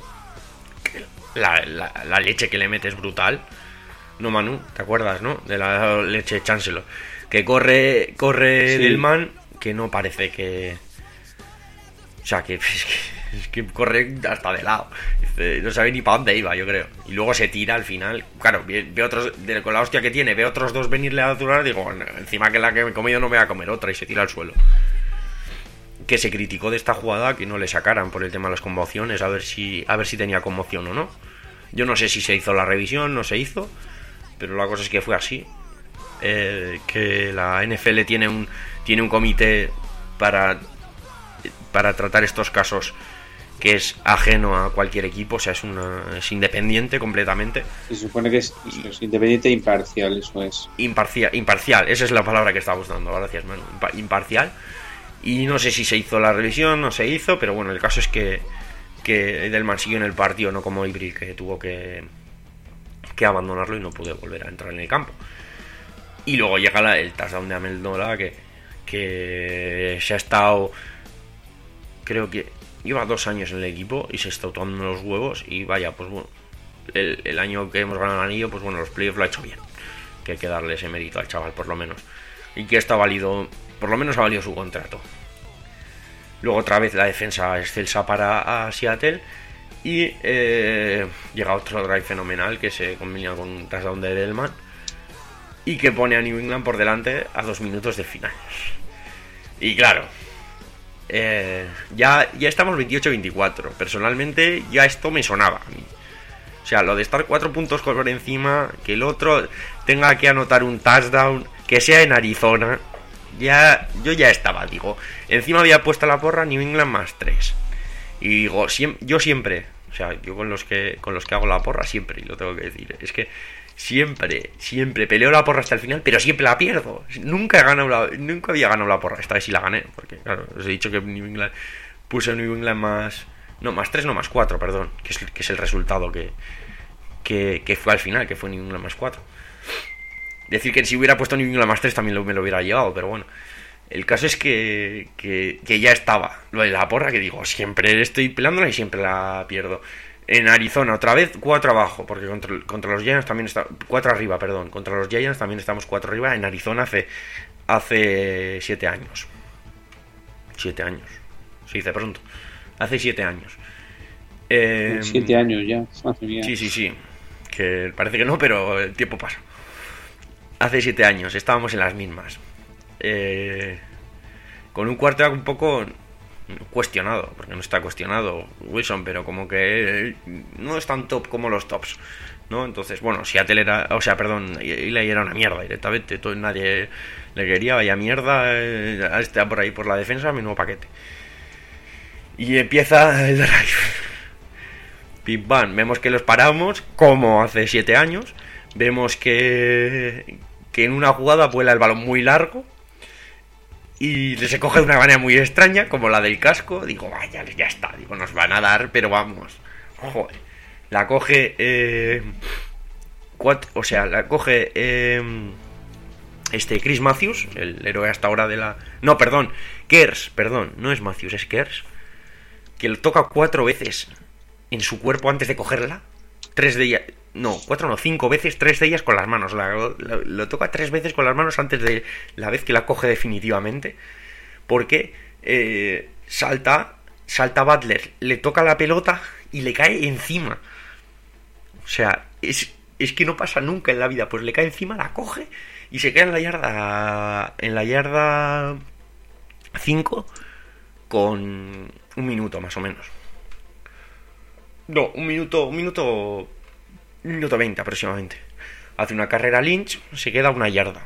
La, la, la leche que le mete es brutal. No, Manu, ¿te acuerdas, no? De la leche de Chancellor. Que corre, corre sí. Edelman, que no parece que. O sea, que es que, es que corre hasta de lado. No sabe ni para dónde iba, yo creo. Y luego se tira al final. Claro, ve, ve otros, de, con la hostia que tiene, ve otros dos venirle a durar. Digo, bueno, encima que la que me he comido no me voy a comer otra. Y se tira al suelo. Que se criticó de esta jugada que no le sacaran por el tema de las conmociones. A ver si, a ver si tenía conmoción o no. Yo no sé si se hizo la revisión, no se hizo. Pero la cosa es que fue así. Eh, que la N F L tiene un, tiene un comité para, para tratar estos casos que es ajeno a cualquier equipo, o sea, es, una, es independiente completamente. Se supone que es, eso es independiente e imparcial, eso es. Imparcial, imparcial, esa es la palabra que estaba buscando, gracias, Manu. Imparcial. Y no sé si se hizo la revisión, no se hizo, pero bueno, el caso es que, que Edelman siguió en el partido, no como Ibril, que tuvo que, que abandonarlo y no pudo volver a entrar en el campo. Y luego llega la, el touchdown de Amendola, que, que se ha estado, creo que lleva dos años en el equipo y se está tomando los huevos. Y vaya, pues bueno, el, el año que hemos ganado el anillo, pues bueno, los playoffs lo ha hecho bien, que hay que darle ese mérito al chaval, por lo menos. Y que está válido, por lo menos ha valido su contrato. Luego otra vez la defensa excelsa para a Seattle. Y eh, llega otro drive fenomenal que se combina con un touchdown de Edelman y que pone a New England por delante a dos minutos de final. Y claro, eh, ya, ya estamos veintiocho veinticuatro. Personalmente ya esto me sonaba a mí. O sea, lo de estar cuatro puntos por encima, que el otro tenga que anotar un touchdown, que sea en Arizona, ya yo ya estaba, digo. Encima había puesto la porra New England más tres. Y digo, siem- yo siempre, o sea, yo con los que con los que hago la porra siempre, y lo tengo que decir, es que siempre, siempre peleo la porra hasta el final, pero siempre la pierdo. Nunca he ganado la, nunca había ganado la porra, esta vez sí la gané, porque claro, os he dicho que New England, puse New England más, no, más tres, no, más cuatro, perdón, que es, que es el resultado que, que, que fue al final, que fue New England más cuatro. Decir que si hubiera puesto New England más tres también lo, me lo hubiera llevado, pero bueno. El caso es que, que, que ya estaba lo de la porra, que digo, siempre estoy pelándola y siempre la pierdo. En Arizona, otra vez, cuatro abajo, porque contra, contra los Giants también está, cuatro arriba, perdón, contra los Giants también estamos cuatro arriba. En Arizona hace, hace siete años. Siete años, se dice pronto. Hace siete años. Eh, siete años ya, madre mía. Sí, sí, sí, que parece que no, pero el tiempo pasa. Hace siete años, estábamos en las mismas. Eh, con un quarterback un poco cuestionado, porque no está cuestionado Wilson, pero como que no es tan top como los tops, ¿no? Entonces, bueno, Seattle era, o sea, perdón, Eli era una mierda directamente, todo, nadie le quería, vaya mierda, eh, está por ahí por la defensa, menudo paquete. Y empieza el drive. Pim pam, vemos que los paramos, como hace siete años, vemos que, que en una jugada vuela el balón muy largo, y se coge de una manera muy extraña, como la del casco. Digo, vaya, ya está. Digo, nos van a dar, pero vamos. Joder. La coge... Eh, cuatro, o sea, la coge... Eh, este Chris Matthews, el héroe hasta ahora de la... No, perdón. Kers, perdón. No es Matthews, es Kers. Que lo toca cuatro veces en su cuerpo antes de cogerla. Tres de ellas... No, cuatro no, cinco veces, tres de ellas con las manos. La, lo, lo toca tres veces con las manos antes de la vez que la coge definitivamente. Porque eh, salta, salta Butler, le toca la pelota y le cae encima. O sea, es, es que no pasa nunca en la vida. Pues le cae encima, la coge y se queda en la yarda, en la yarda cinco con un minuto más o menos. No, un minuto, un minuto... Un minuto veinte aproximadamente. Hace una carrera Lynch, se queda una yarda.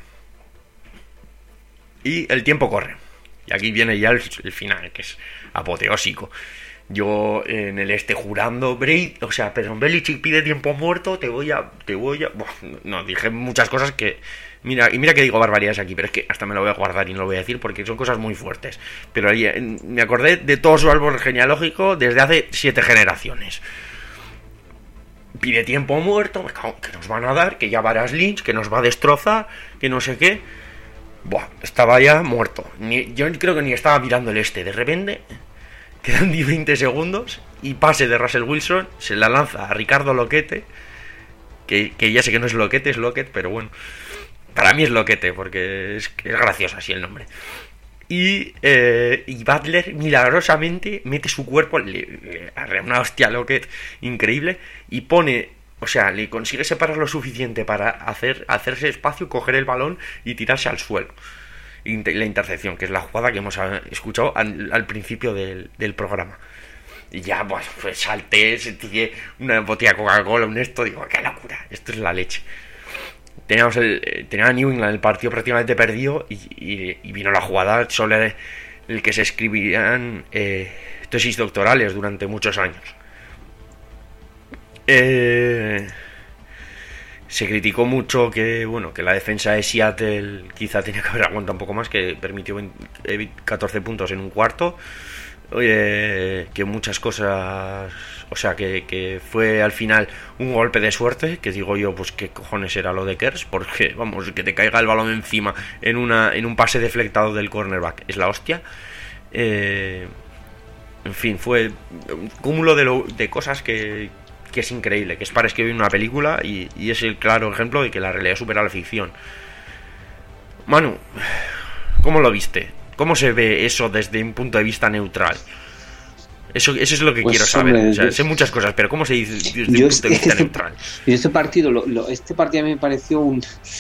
Y el tiempo corre. Y aquí viene ya el, el final, que es apoteósico. Yo en el este jurando, Brady, o sea, perdón, Belichick pide tiempo muerto, te voy a... Te voy a... Buah, no, dije muchas cosas que... Mira, y mira que digo barbaridades aquí, pero es que hasta me lo voy a guardar y no lo voy a decir porque son cosas muy fuertes. Pero ahí me acordé de todo su árbol genealógico desde hace siete generaciones. Pide tiempo muerto, que nos van a dar, que ya verás Lynch, que nos va a destrozar, que no sé qué. Buah, estaba ya muerto. Ni, yo creo que ni estaba mirando el este. De repente, quedan veinte segundos y pase de Russell Wilson, se la lanza a Ricardo Loquete, que, que ya sé que no es Loquete, es Lockett, pero bueno, para mí es Loquete, porque es, es gracioso así el nombre. Y, eh, y Butler milagrosamente mete su cuerpo, le, le arrea una hostia a Lockett increíble y pone, o sea, le consigue separar lo suficiente para hacer hacerse espacio, coger el balón y tirarse al suelo. Y la intercepción, que es la jugada que hemos escuchado al, al principio del, del programa. Y ya, pues, pues salté, sentí una botella de Coca-Cola, un esto, digo, qué locura, esto es la leche. Teníamos el, tenía a New England el partido prácticamente perdido y, y, y vino la jugada sobre el que se escribían eh, tesis doctorales durante muchos años. Eh, se criticó mucho que bueno que la defensa de Seattle quizá tenía que haber aguantado un poco más, que permitió catorce puntos en un cuarto. Oye, que muchas cosas, o sea, que, que fue al final un golpe de suerte, que digo yo, pues qué cojones era lo de Kers, porque vamos, que te caiga el balón encima en una en un pase deflectado del cornerback es la hostia. Eh, en fin, fue un cúmulo de, lo, de cosas que, que es increíble, que es para escribir una película y, y es el claro ejemplo de que la realidad supera la ficción. Manu, ¿cómo lo viste? ¿Cómo se ve eso desde un punto de vista neutral? Eso, eso es lo que pues, quiero saber. Hombre, o sea, sé muchas cosas, pero ¿cómo se dice desde un punto este, de vista este, neutral? Este partido, lo, lo, este partido a mí me pareció un,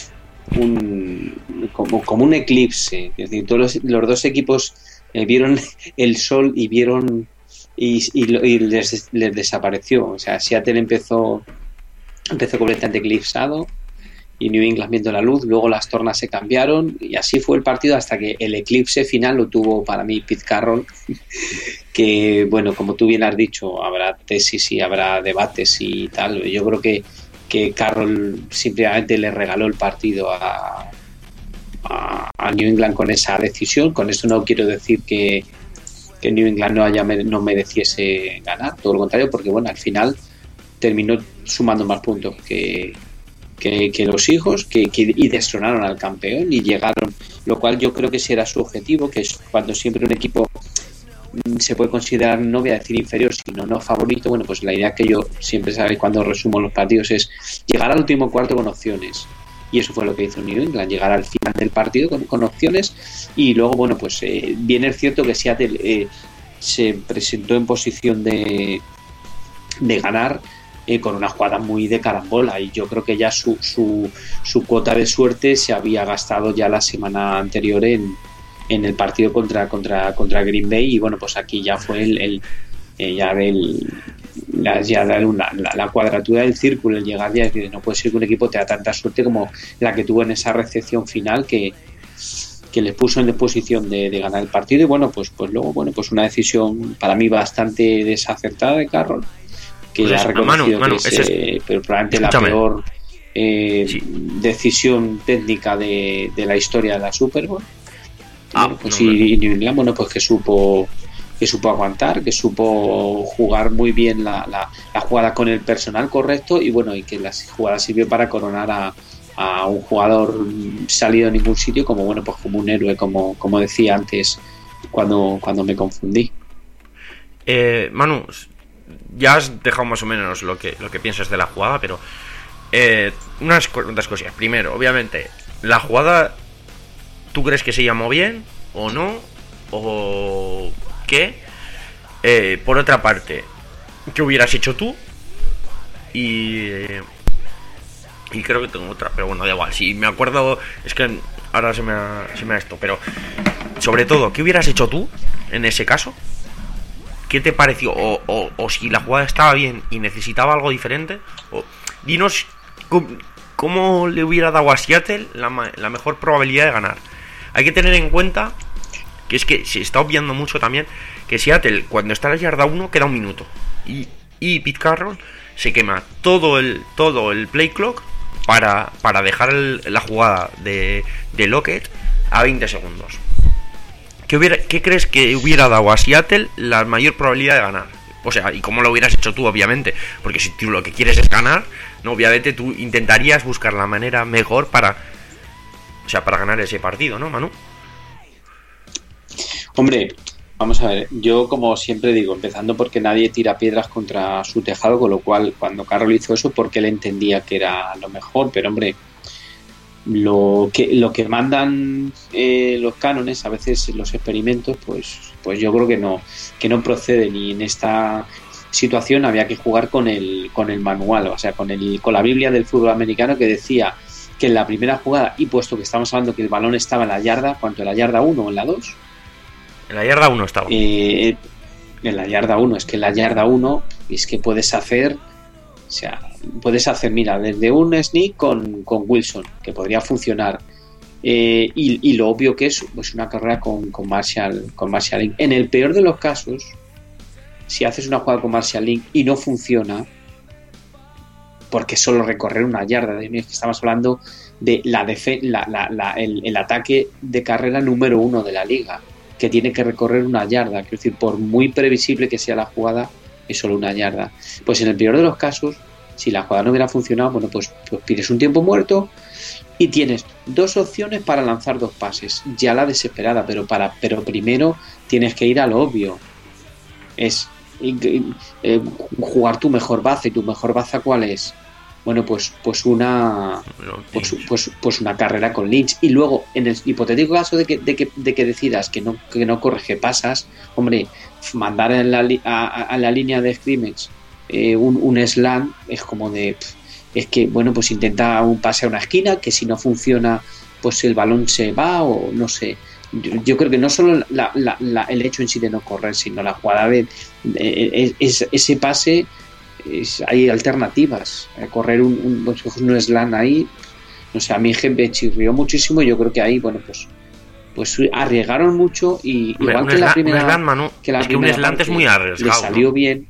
un como, como un eclipse. Es decir, todos los, los dos equipos eh, vieron el sol y vieron y, y, y les, les desapareció. O sea, Seattle empezó empezó completamente eclipsado y New England viendo la luz, luego las tornas se cambiaron y así fue el partido hasta que el eclipse final lo tuvo para mí Pete Carroll, que bueno, como tú bien has dicho, habrá tesis y habrá debates y tal. Yo creo que, que Carroll simplemente le regaló el partido a, a, a New England con esa decisión. Con esto no quiero decir que, que New England no, haya, no mereciese ganar, todo lo contrario, porque bueno, al final terminó sumando más puntos que Que, que los hijos que, que, y destronaron al campeón y llegaron, lo cual yo creo que ese era su objetivo, que es cuando siempre un equipo se puede considerar, no voy a decir inferior, sino no favorito. Bueno, pues la idea que yo siempre sabe cuando resumo los partidos es llegar al último cuarto con opciones, y eso fue lo que hizo New England, llegar al final del partido con, con opciones. Y luego bueno, pues eh, bien es cierto que Seattle eh, se presentó en posición de de ganar Eh, con una jugada muy de carambola, y yo creo que ya su, su, su cuota de suerte se había gastado ya la semana anterior en, en el partido contra, contra, contra Green Bay. Y bueno, pues aquí ya fue el, el eh, ya el la, ya la, la, la cuadratura del círculo, el llegar ya, que no puede ser que un equipo tenga tanta suerte como la que tuvo en esa recepción final que que les puso en posición de, de ganar el partido. Y bueno, pues pues luego bueno, pues una decisión para mí bastante desacertada de Carroll, que pues ya ha reconocido Manu, Manu, que es, es, pero probablemente escúchame. la peor eh, sí. decisión técnica de, de la historia de la Super Bowl. Ah, bueno, pues no, y, y New England, bueno, pues que supo que supo aguantar, que supo jugar muy bien la, la, la jugada con el personal correcto, y bueno, y que la jugada sirvió para coronar a, a un jugador salido de ningún sitio como bueno, pues como un héroe, como, como decía antes cuando, cuando me confundí. Eh, Manu, ya has dejado más o menos lo que lo que piensas de la jugada, pero eh, unas cuantas cosas. Primero, obviamente, la jugada, ¿tú crees que se llamó bien o no? ¿O qué? Eh, por otra parte, ¿qué hubieras hecho tú? Y y creo que tengo otra, pero bueno, da igual. Si me acuerdo, es que ahora se me ha, se me ha esto, pero sobre todo, ¿qué hubieras hecho tú en ese caso? ¿Qué te pareció? O, o, o si la jugada estaba bien y necesitaba algo diferente. O, dinos cómo, cómo le hubiera dado a Seattle la, la mejor probabilidad de ganar. Hay que tener en cuenta que es que se está obviando mucho también que Seattle, cuando está en la yarda uno, queda un minuto. Y, y Pete Carroll se quema todo el todo el play clock para, para dejar el, la jugada de, de Lockett a veinte segundos. ¿Qué, hubiera, ¿Qué crees que hubiera dado a Seattle la mayor probabilidad de ganar? O sea, y cómo lo hubieras hecho tú, obviamente. Porque si tú lo que quieres es ganar, no, obviamente tú intentarías buscar la manera mejor para, o sea, para ganar ese partido, ¿no, Manu? Hombre, vamos a ver. Yo, como siempre digo, empezando porque nadie tira piedras contra su tejado, con lo cual, cuando Carroll hizo eso, porque él entendía que era lo mejor. Pero, hombre, lo que lo que mandan eh, los cánones, a veces los experimentos, pues pues yo creo que no que no proceden, y en esta situación había que jugar con el con el manual, o sea, con el con la Biblia del fútbol americano, que decía que en la primera jugada, y puesto que estamos hablando que el balón estaba en la yarda, ¿cuánto? ¿En la yarda uno o en la dos? En la yarda uno estaba. Eh, en la yarda uno, es que en la yarda uno es que puedes hacer, o sea, puedes hacer, mira, desde un sneak con, con Wilson, que podría funcionar, eh, y, y lo obvio que es pues una carrera con, con Marshall, con Marshall. En el peor de los casos, si haces una jugada con Martial Lynch y no funciona, porque solo recorrer una yarda, es que estamos hablando de la, defe- la, la, la el, el ataque de carrera número uno de la liga, que tiene que recorrer una yarda, quiero decir, por muy previsible que sea la jugada, es solo una yarda. Pues en el peor de los casos, si la jugada no hubiera funcionado, bueno, pues, pues pides un tiempo muerto y tienes dos opciones para lanzar dos pases, ya la desesperada, pero para pero primero tienes que ir a lo obvio, es eh, jugar tu mejor baza. ¿Y tu mejor baza cuál es? Bueno, pues pues una pues, pues, pues una carrera con Lynch. Y luego, en el hipotético caso de que, de que, de que decidas que no, que no corres, que pasas, hombre, mandar en la, a, a la línea de scrimmage eh, un, un slant es como de... Es que, bueno, pues intenta un pase a una esquina, que si no funciona, pues el balón se va o no sé. Yo, yo creo que no solo la, la, la, el hecho en sí de no correr, sino la jugada de... de es, ese pase... Es, hay alternativas a correr un, un, un slam ahí, no sé, a mí me chirrió muchísimo. Yo creo que ahí, bueno, pues pues arriesgaron mucho y Hombre, igual que slam, la primera un slam, Manu, que la es que un slam es muy arriesgado, le salió ¿no? bien,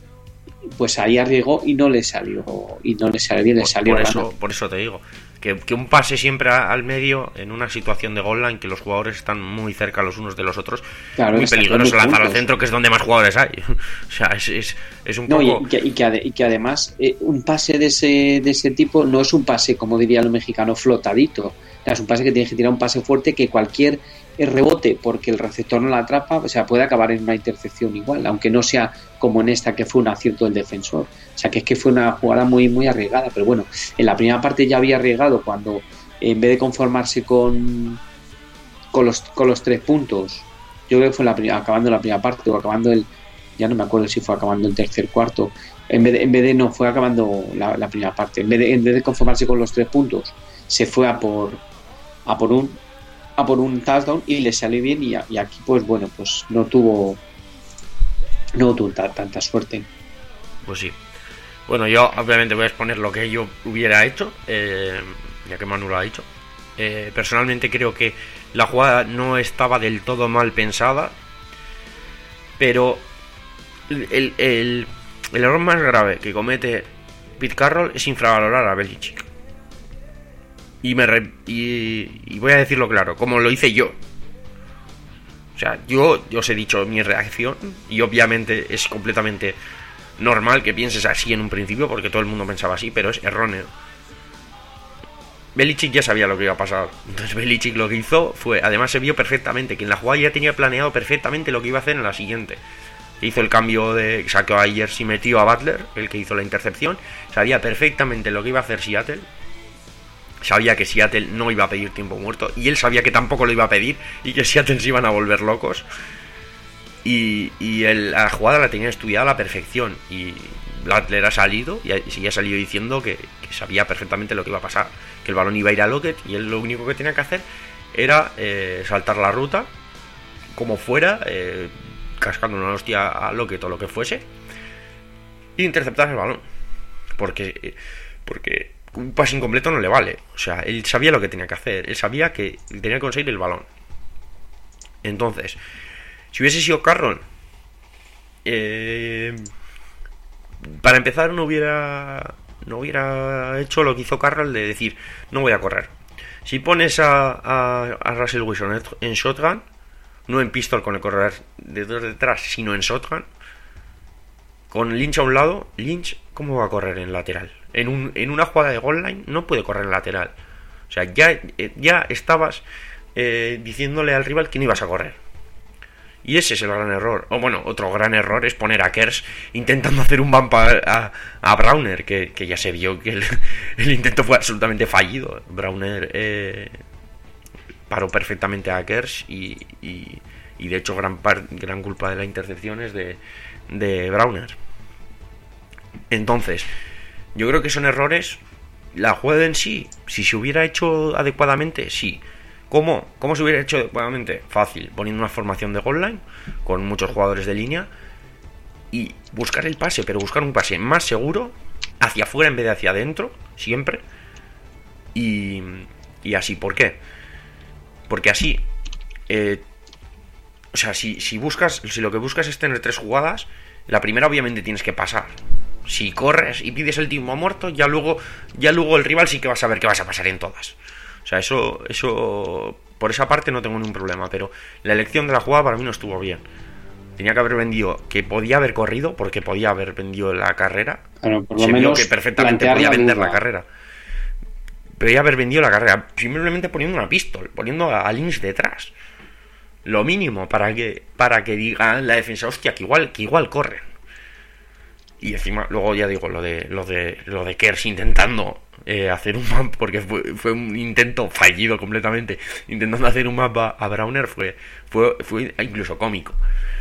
pues ahí arriesgó y no le salió y no le salió bien, le por, salió por mal. eso, por eso te digo que, que un pase siempre al medio en una situación de goal line, que los jugadores están muy cerca los unos de los otros, claro, muy peligroso lanzar al centro, que es donde más jugadores hay. O sea, es, es, es un no, poco... y, que, y, que, y que además eh, un pase de ese, de ese tipo no es un pase, como diría lo mexicano, flotadito. O sea, es un pase que tienes que tirar un pase fuerte, que cualquier rebote porque el receptor no la atrapa, o sea, puede acabar en una intercepción igual, aunque no sea como en esta, que fue un acierto del defensor. O sea, que es que fue una jugada muy muy arriesgada, pero bueno, en la primera parte ya había arriesgado cuando, en vez de conformarse con con los, con los tres puntos, yo creo que fue la primera, acabando la primera parte o acabando el, ya no me acuerdo si fue acabando el tercer cuarto, en vez de, en vez de no, fue acabando la, la primera parte, en vez de, en vez de conformarse con los tres puntos, se fue a por a por un a por un touchdown y le salió bien, y, y aquí pues bueno, pues no tuvo no tuvo t- tanta suerte. Pues sí. Bueno, yo obviamente voy a exponer lo que yo hubiera hecho, eh, ya que Manu lo ha dicho. Eh, personalmente creo que la jugada no estaba del todo mal pensada, pero el, el, el, el error más grave que comete Pete Carroll es infravalorar a Belichick. Y, me re, y, y voy a decirlo claro, como lo hice yo. O sea, yo, yo os he dicho mi reacción, y obviamente es completamente normal que pienses así en un principio, porque todo el mundo pensaba así, pero es erróneo. Belichick ya sabía lo que iba a pasar. Entonces Belichick lo que hizo fue, además se vio perfectamente, que en la jugada ya tenía planeado perfectamente lo que iba a hacer en la siguiente. Hizo el cambio de... Sacó a Ayers y metió a Butler, el que hizo la intercepción. Sabía perfectamente lo que iba a hacer Seattle. Sabía que Seattle no iba a pedir tiempo muerto, y él sabía que tampoco lo iba a pedir, y que Seattle se iban a volver locos. Y, y el, la jugada la tenía estudiada a la perfección, y Butler ha salido y ha, y ha salido diciendo que, que sabía perfectamente lo que iba a pasar, que el balón iba a ir a Lockett, y él lo único que tenía que hacer era eh, saltar la ruta como fuera, eh, cascando una hostia a Lockett o lo que fuese, e interceptar el balón, porque porque un pase incompleto no le vale. O sea, él sabía lo que tenía que hacer, él sabía que tenía que conseguir el balón. Entonces, si hubiese sido Carroll, eh, para empezar no hubiera no hubiera hecho lo que hizo Carroll, de decir no voy a correr. Si pones a, a, a Russell Wilson en shotgun, no en pistol con el corredor de dos detrás, sino en shotgun, con Lynch a un lado, Lynch, ¿cómo va a correr en lateral? En, un, en una jugada de goal line no puede correr en lateral. O sea, ya, ya estabas eh, diciéndole al rival que no ibas a correr. Y ese es el gran error. O bueno, otro gran error es poner a Kers intentando hacer un bump a, a, a Browner, que, que ya se vio que el, el intento fue absolutamente fallido. Browner eh, paró perfectamente a Kers y, y, y de hecho gran, par, gran culpa de la intercepción es de, de Browner. Entonces, yo creo que son errores. La jugada en sí, si se hubiera hecho adecuadamente, sí. ¿Cómo? ¿Cómo se hubiera hecho adecuadamente? Fácil, poniendo una formación de goal line con muchos jugadores de línea y buscar el pase, pero buscar un pase más seguro, hacia afuera en vez de hacia adentro, siempre. Y, y así, ¿por qué? Porque así, eh, o sea, si, si buscas, si lo que buscas es tener tres jugadas, La primera obviamente tienes que pasar. Si corres y pides el tiempo muerto, ya luego, ya luego el rival sí que va a saber que vas a pasar en todas. O sea, eso, eso, por esa parte no tengo ningún problema, pero la elección de la jugada para mí no estuvo bien. Tenía que haber vendido, que podía haber corrido, porque podía haber vendido la carrera. Claro, por lo Se menos vio que perfectamente podía la vender duda. la carrera. Podía haber vendido la carrera, simplemente poniendo una pistola, poniendo a, a Lynch detrás. Lo mínimo para que, para que digan la defensa, hostia, que igual, que igual corren. Y encima, luego ya digo, lo de lo de lo de Kers intentando eh, hacer un mapa, porque fue, fue un intento fallido completamente, intentando hacer un mapa a Browner, fue, fue, fue incluso cómico.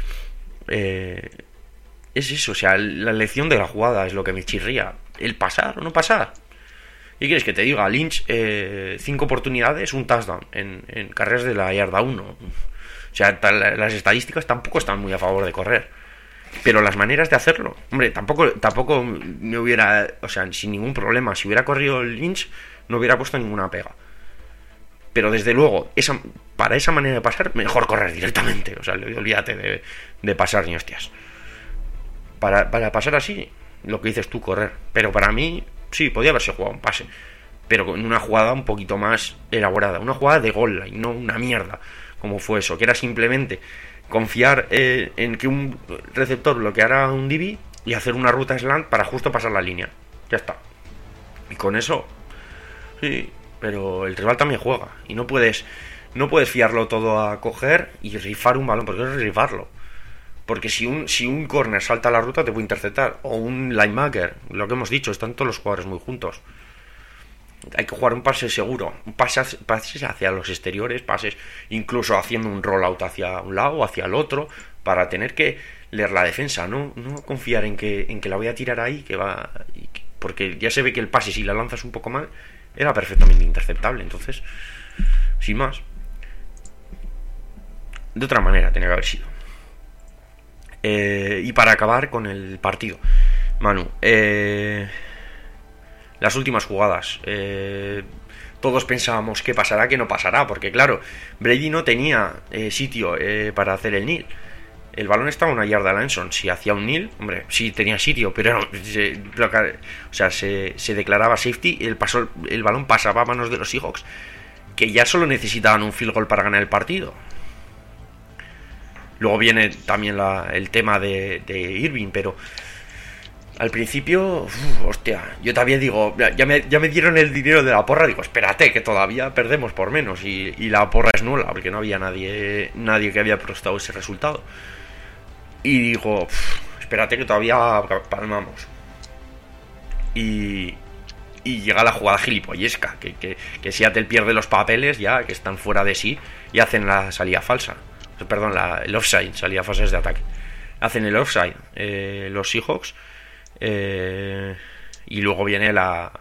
Eh, es eso, o sea, la elección de la jugada es lo que me chirría. El pasar o no pasar. ¿Y quieres que te diga? Lynch, eh, cinco oportunidades, un touchdown en, en carreras de la yarda uno. O sea, tal, las estadísticas tampoco están muy a favor de correr. Pero las maneras de hacerlo, hombre, tampoco tampoco me hubiera, o sea, sin ningún problema, si hubiera corrido el Lynch no hubiera puesto ninguna pega. Pero desde luego, esa, para esa manera de pasar, mejor correr directamente. O sea, olvídate de, de pasar ni hostias. Para, para pasar así, lo que dices tú, correr. Pero para mí, sí, podía haberse jugado un pase, pero con una jugada un poquito más elaborada. Una jugada de goal line, no una mierda como fue eso, que era simplemente confiar eh, en que un receptor bloqueara un D B y hacer una ruta slant para justo pasar la línea. Ya está. Y con eso, sí, pero el rival también juega. Y no puedes no puedes fiarlo todo a coger y rifar un balón, porque no es rifarlo. Porque si un, si un corner salta a la ruta te puede interceptar. O un linebacker, lo que hemos dicho, están todos los jugadores muy juntos. Hay que jugar un pase seguro, un pase, pases hacia los exteriores, pases incluso haciendo un rollout hacia un lado o hacia el otro, para tener que leer la defensa, no, no confiar en que, en que la voy a tirar ahí, que va, porque ya se ve que el pase, si la lanzas un poco mal, era perfectamente interceptable. Entonces, sin más, de otra manera tenía que haber sido. Eh, y para acabar con el partido, Manu, eh... las últimas jugadas, eh, todos pensábamos qué pasará, qué no pasará, porque claro, Brady no tenía eh, sitio eh, para hacer el kneel. El balón estaba a una yarda Lanson. Si hacía un kneel, hombre, sí tenía sitio, pero no, se, o sea, se, se declaraba safety y el, paso, el balón pasaba a manos de los Seahawks, que ya solo necesitaban un field goal para ganar el partido. Luego viene también la, el tema de, de Irving, pero al principio, uf, hostia, yo también digo, ya me, ya me dieron el dinero de la porra, digo, espérate, que todavía perdemos por menos, y, y la porra es nula, porque no había nadie nadie que había apostado ese resultado. Y digo, uf, espérate que todavía palmamos. Y, y llega la jugada gilipollesca, que, que, que Seattle pierde los papeles ya, que están fuera de sí, y hacen la salida falsa. Perdón, la, el offside, salida falsa es de ataque. Hacen el offside eh, los Seahawks. Eh, y luego viene la,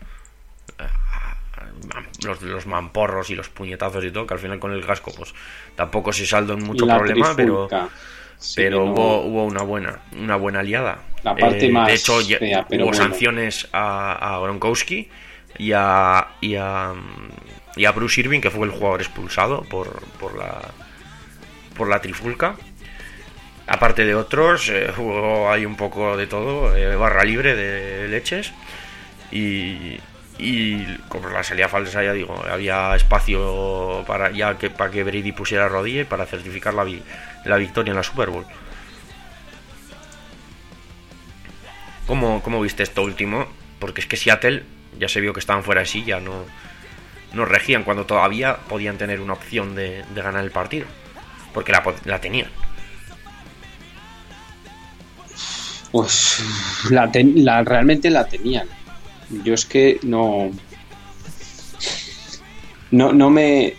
la los, los mamporros y los puñetazos y todo, que al final con el casco pues tampoco se saldó en mucho la problema, pero sí, pero no, hubo, hubo una buena una buena aliada. La parte eh, más de hecho fea, pero hubo bueno. sanciones a, a Gronkowski y a, y a y a Bruce Irving, que fue el jugador expulsado por, por la por la trifulca. Aparte de otros, eh, hubo ahí un poco de todo, eh, barra libre de leches. Y, y como la salida falsa, ya digo, había espacio para ya que para que Brady pusiera rodilla y para certificar la, vi, la victoria en la Super Bowl. ¿Cómo, ¿Cómo viste esto último? Porque es que Seattle ya se vio que estaban fuera de sí, ya no, no regían cuando todavía podían tener una opción de, de ganar el partido. Porque la, la tenían. Pues la, ten, la realmente la tenían. Yo es que no no, no me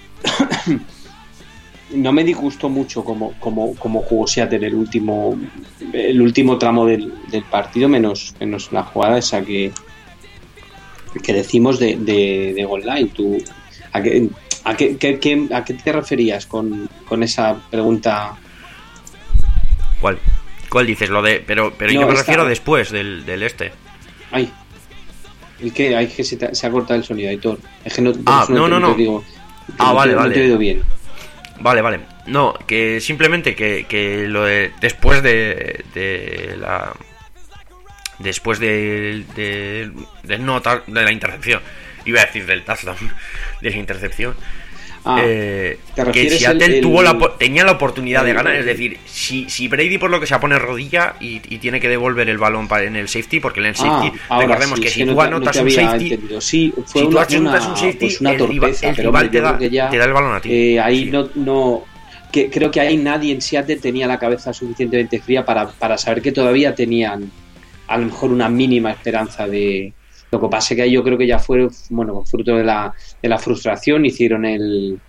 no me disgustó mucho como, como, como jugó Seattle el último el último tramo del, del partido, menos, menos la jugada esa que que decimos de, de, de goal line. ¿Tú, a, qué, a, qué, qué, ¿A qué te referías con, con esa pregunta? ¿Cuál? ¿Cuál dices? Lo de, pero pero no, yo me esta... refiero después del, del este. Ay, ¿el qué? Ay, que se, te, se ha cortado el sonido, Aitor. Es que no, ah, no, no, no. Te digo, ah, no vale, te, vale. No te he oído bien. Vale, vale. No, que simplemente que, que lo de, después de, de la... Después de, de, de, no, de la intercepción, iba a decir del touchdown, de la intercepción, ah, eh, que Seattle el, el, tuvo la, tenía la oportunidad el, de ganar. Es decir, si, si Brady por lo que sea pone rodilla y, y tiene que devolver el balón para, en el safety, porque en el safety, ah, recordemos sí, que si tú anotas no un safety, sí, fue si una, tú anotas un safety, pues una torpeza, el rival, el pero rival hombre, te, da, ya, te da el balón a ti. Eh, ahí sí. no... no que creo que ahí nadie en Seattle tenía la cabeza suficientemente fría para, para saber que todavía tenían a lo mejor una mínima esperanza de... Lo que pasa es que ahí yo creo que ya fue, bueno, fruto de la, de la frustración, hicieron el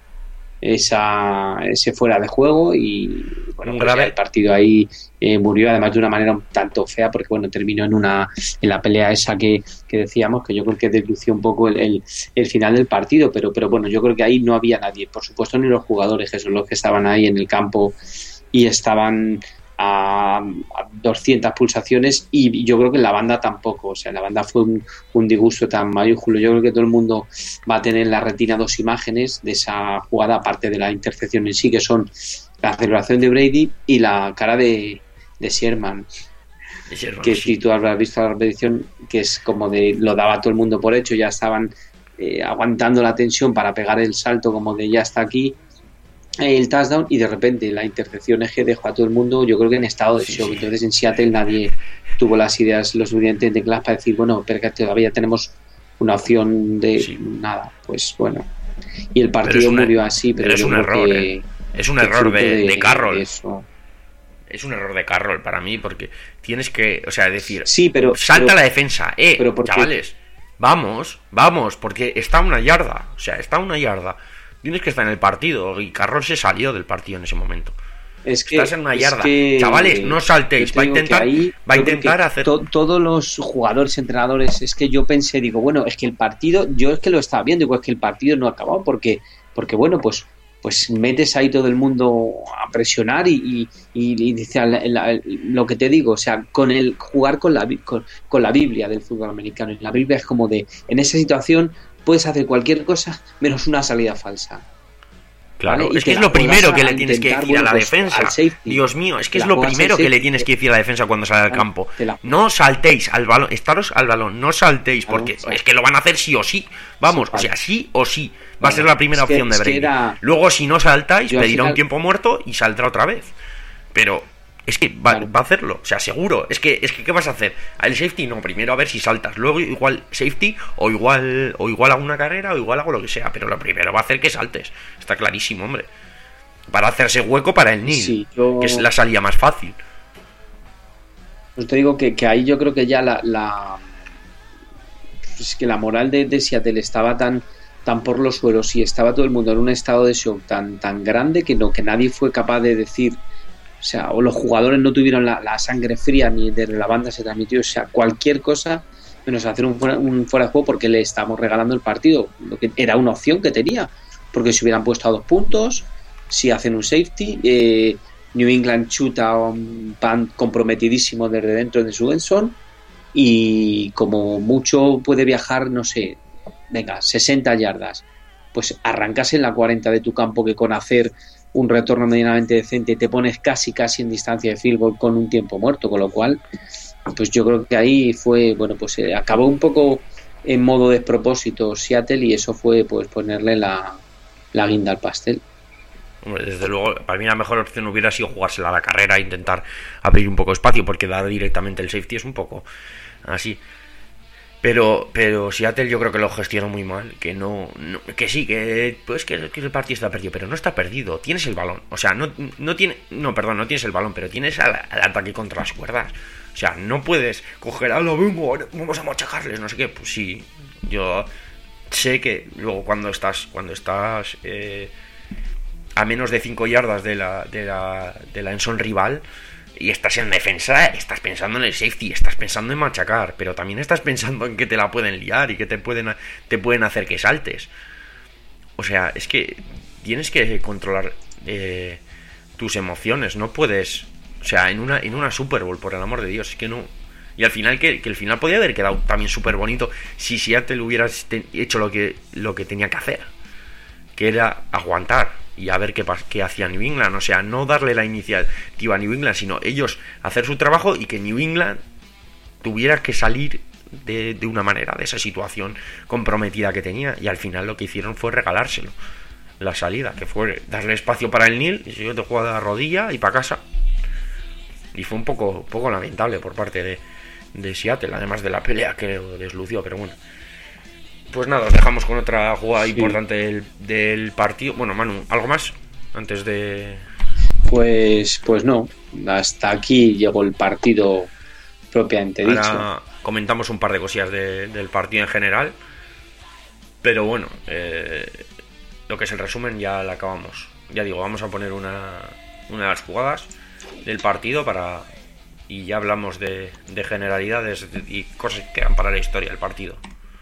esa ese fuera de juego y bueno, pues ya el partido ahí eh, murió, además de una manera un tanto fea, porque bueno, terminó en una en la pelea esa que, que decíamos, que yo creo que deslució un poco el, el, el final del partido, pero, pero bueno, yo creo que ahí no había nadie, por supuesto ni los jugadores, que son los que estaban ahí en el campo y estaban a, a doscientas pulsaciones, y yo creo que la banda tampoco, o sea, la banda fue un, un disgusto tan mayúsculo. Yo creo que todo el mundo va a tener en la retina dos imágenes de esa jugada, aparte de la intercepción en sí, que son la celebración de Brady y la cara de, de Sherman, Sherman que si tú habrás visto la repetición, que es como de lo daba todo el mundo por hecho, ya estaban eh, aguantando la tensión para pegar el salto como de ya está aquí el touchdown, y de repente la intercepción es que dejó a todo el mundo, yo creo que en estado de shock. Sí, sí. Entonces en Seattle nadie tuvo las ideas lo suficientemente claras para decir, bueno, pero que todavía tenemos una opción de sí. nada, pues bueno. Y el partido una, murió así, pero, pero es, yo un creo error, que, eh. es un error de, de, de Carroll. De eso. Es un error de Carroll para mí, porque tienes que, o sea, decir, sí, pero salta pero, la defensa, eh, pero porque, chavales, vamos, vamos, porque está a una yarda, o sea, está a una yarda. Tienes que estar en el partido, y Carroll se salió del partido en ese momento. Es que, estás en una yarda, que, chavales, no saltéis, va a intentar, ahí, va a intentar hacer... To, todos los jugadores, entrenadores, es que yo pensé, digo, bueno, es que el partido, yo es que lo estaba viendo, digo, es que el partido no ha acabado, porque, porque bueno, pues pues metes ahí todo el mundo a presionar y, y, y, y dice la, la, lo que te digo, o sea, con el jugar con la, con, con la Biblia del fútbol americano. La Biblia es como de, en esa situación puedes hacer cualquier cosa menos una salida falsa. Claro, ¿vale? es que es lo primero que le tienes que decir a la defensa. Dios mío, es que es lo primero que le tienes que decir a la defensa cuando sale al campo. No saltéis al balón, estaros al balón, no saltéis, porque es que lo van a hacer sí o sí. Vamos, o sea, sí o sí. Va a ser la primera opción de Brady. Luego, si no saltáis, pedirá un tiempo muerto y saldrá otra vez. Pero es que va, claro. va a hacerlo, o sea, seguro. Es que, es que ¿qué vas a hacer? El safety no, primero a ver si saltas, luego igual safety, o igual, o igual hago una carrera, o igual hago lo que sea, pero lo primero va a hacer que saltes. Está clarísimo, hombre. Para hacerse hueco para el Nil, sí, yo... que es la salida más fácil. Pues te digo que, que ahí yo creo que ya la, la... es que la moral de, de Seattle estaba tan, tan por los suelos, y estaba todo el mundo en un estado de shock tan, tan grande que no, que nadie fue capaz de decir. O sea, o los jugadores no tuvieron la, la sangre fría, ni de la banda se transmitió, o sea, cualquier cosa menos hacer un fuera, un fuera de juego, porque le estamos regalando el partido, lo que era una opción que tenía, porque si hubieran puesto a dos puntos, si hacen un safety, eh, New England chuta un pan comprometidísimo desde dentro de su endzone, y como mucho puede viajar, no sé, venga, sesenta yardas, pues arrancas en la cuarenta de tu campo, que con hacer un retorno medianamente decente te pones casi casi en distancia de field goal con un tiempo muerto, con lo cual pues yo creo que ahí fue, bueno, pues eh, acabó un poco en modo despropósito Seattle, y eso fue pues ponerle la, la guinda al pastel. Hombre, desde luego, para mí la mejor opción hubiera sido jugársela a la carrera e intentar abrir un poco de espacio, porque dar directamente el safety es un poco así. Pero pero Seattle yo creo que lo gestionó muy mal, que no, no que sí, que pues que, que el partido está perdido, pero no está perdido, tienes el balón, o sea, no no tiene no, perdón, no tienes el balón, pero tienes al, al ataque contra las cuerdas. O sea, no puedes coger a lo vengo, vamos a machacarles, no sé qué, pues sí, yo sé que luego cuando estás cuando estás eh, a menos de cinco yardas de la de la de la endzone rival, y estás en defensa, estás pensando en el safety, estás pensando en machacar, pero también estás pensando en que te la pueden liar y que te pueden te pueden hacer que saltes. O sea, es que tienes que controlar eh, tus emociones, no puedes, o sea, en una en una Super Bowl, por el amor de Dios, es que no. Y al final, que, que el final podía haber quedado también súper bonito si Seattle hubieras hecho lo que lo que tenía que hacer, que era aguantar y a ver qué, qué hacía New England. O sea, no darle la iniciativa a New England, sino ellos hacer su trabajo y que New England tuviera que salir de, de una manera de esa situación comprometida que tenía. Y al final lo que hicieron fue regalárselo, la salida, que fue darle espacio para el Neal, y si yo te juego de la rodilla y para casa. Y fue un poco, poco lamentable por parte de, de Seattle, además de la pelea que les lució, pero bueno. Pues nada, os dejamos con otra jugada sí. importante del, del partido. Bueno, Manu, ¿algo más antes de...? Pues, pues no, hasta aquí llegó el partido propiamente Ahora dicho. Comentamos un par de cosillas de, del partido en general, pero bueno, eh, lo que es el resumen ya lo acabamos. Ya digo, vamos a poner una, una de las jugadas del partido para y ya hablamos de, de generalidades y cosas que quedan para la historia del partido.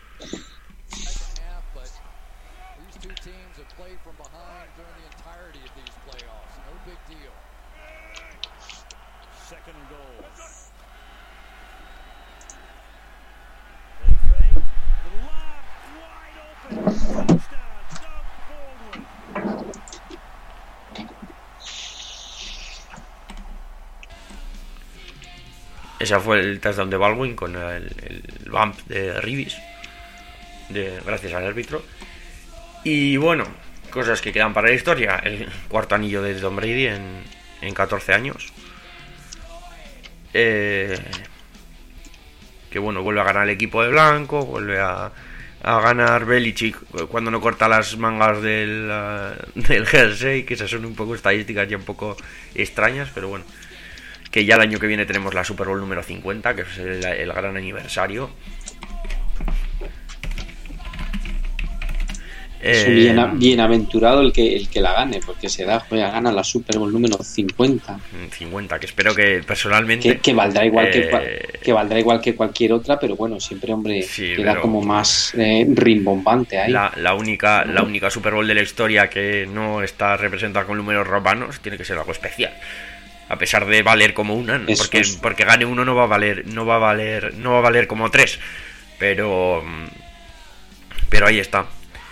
Ese fue el touchdown de Baldwin con el, el bump de Revis, de, gracias al árbitro. Y bueno, cosas que quedan para la historia. El cuarto anillo de Tom Brady en, en catorce años. Eh, que bueno, vuelve a ganar el equipo de blanco, vuelve a, a ganar Belichick cuando no corta las mangas del, uh, del jersey, que esas son un poco estadísticas ya un poco extrañas, pero bueno. Que ya el año que viene tenemos la Super Bowl número cincuenta, que es el, el gran aniversario. Es un bien, bienaventurado el que el que la gane, porque se da, juega, gana la Super Bowl número cincuenta. cincuenta, que espero que personalmente... Que, que valdrá igual eh, que, que valdrá igual que cualquier otra, pero bueno, siempre, hombre, sí, queda como más eh, rimbombante ahí. La, la, única, la única Super Bowl de la historia que no está representada con números romanos tiene que ser algo especial. A pesar de valer como una, porque, es. porque gane uno no va a valer, no va a valer, no va a valer como tres. Pero, pero ahí está.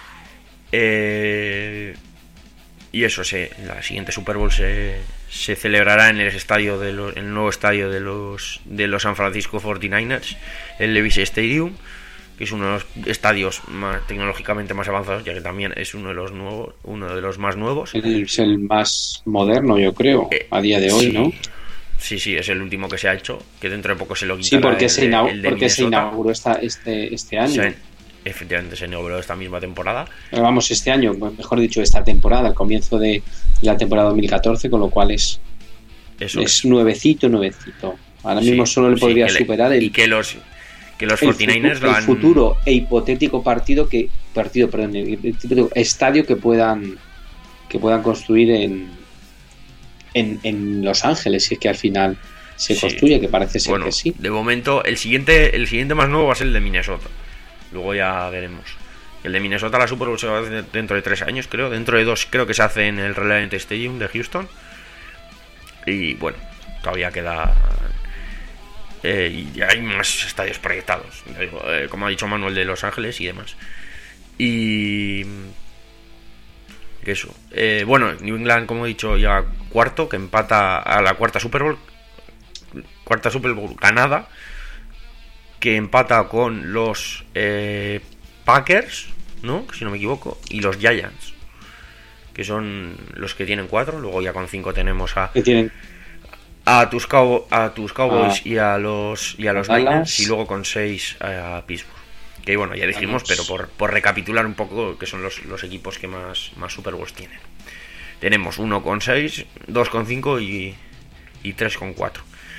Eh, y eso se, la siguiente Super Bowl se, se celebrará en el estadio de los, en el nuevo estadio de los de los San Francisco cuarenta y nueve ers, el Levi's Stadium, que es uno de los estadios más tecnológicamente más avanzados, ya que también es uno de los nuevos, uno de los más nuevos. Es el más moderno, yo creo, eh, a día de hoy, sí, ¿no? Sí, sí, es el último que se ha hecho, que dentro de poco se lo quitará. Sí, porque, el, se, inaug- el de porque se inauguró esta, este, este año. Se, efectivamente, se inauguró esta misma temporada. Pero vamos, este año, mejor dicho, esta temporada, al comienzo de la temporada dos mil catorce, con lo cual es, Eso es, es nuevecito, nuevecito. Ahora sí, mismo solo le podría sí, superar le, el... Y que los... que los cuarenta y nueve ers el, lo han... futuro e hipotético partido que partido perdón el, el, el estadio que puedan que puedan construir en en, en Los Ángeles, si es que al final se sí. construye, que parece ser bueno, que sí. De momento el siguiente el siguiente más nuevo va a ser el de Minnesota, luego ya veremos. El de Minnesota, la Super Bowl se va a hacer dentro de tres años, creo, dentro de dos creo que se hace en el Reliant Stadium de Houston, y bueno, todavía queda... Eh, y hay más estadios proyectados, digo, eh, como ha dicho Manuel, de Los Ángeles y demás. Y eso, eh, bueno, New England, como he dicho, ya cuarto, que empata a la cuarta Super Bowl, cuarta Super Bowl ganada, que empata con los eh, Packers, ¿no? Si no me equivoco, y los Giants, que son los que tienen cuatro. Luego ya con cinco tenemos a... que tienen A tus, cow- a tus Cowboys ah, y a los y a los Niners, y luego con seis a Pittsburgh. Que bueno, ya dijimos, pero por, por recapitular un poco, que son los, los equipos que más, más Super Bowls tienen. Tenemos uno con seis, dos con cinco y, y tres con cuatro.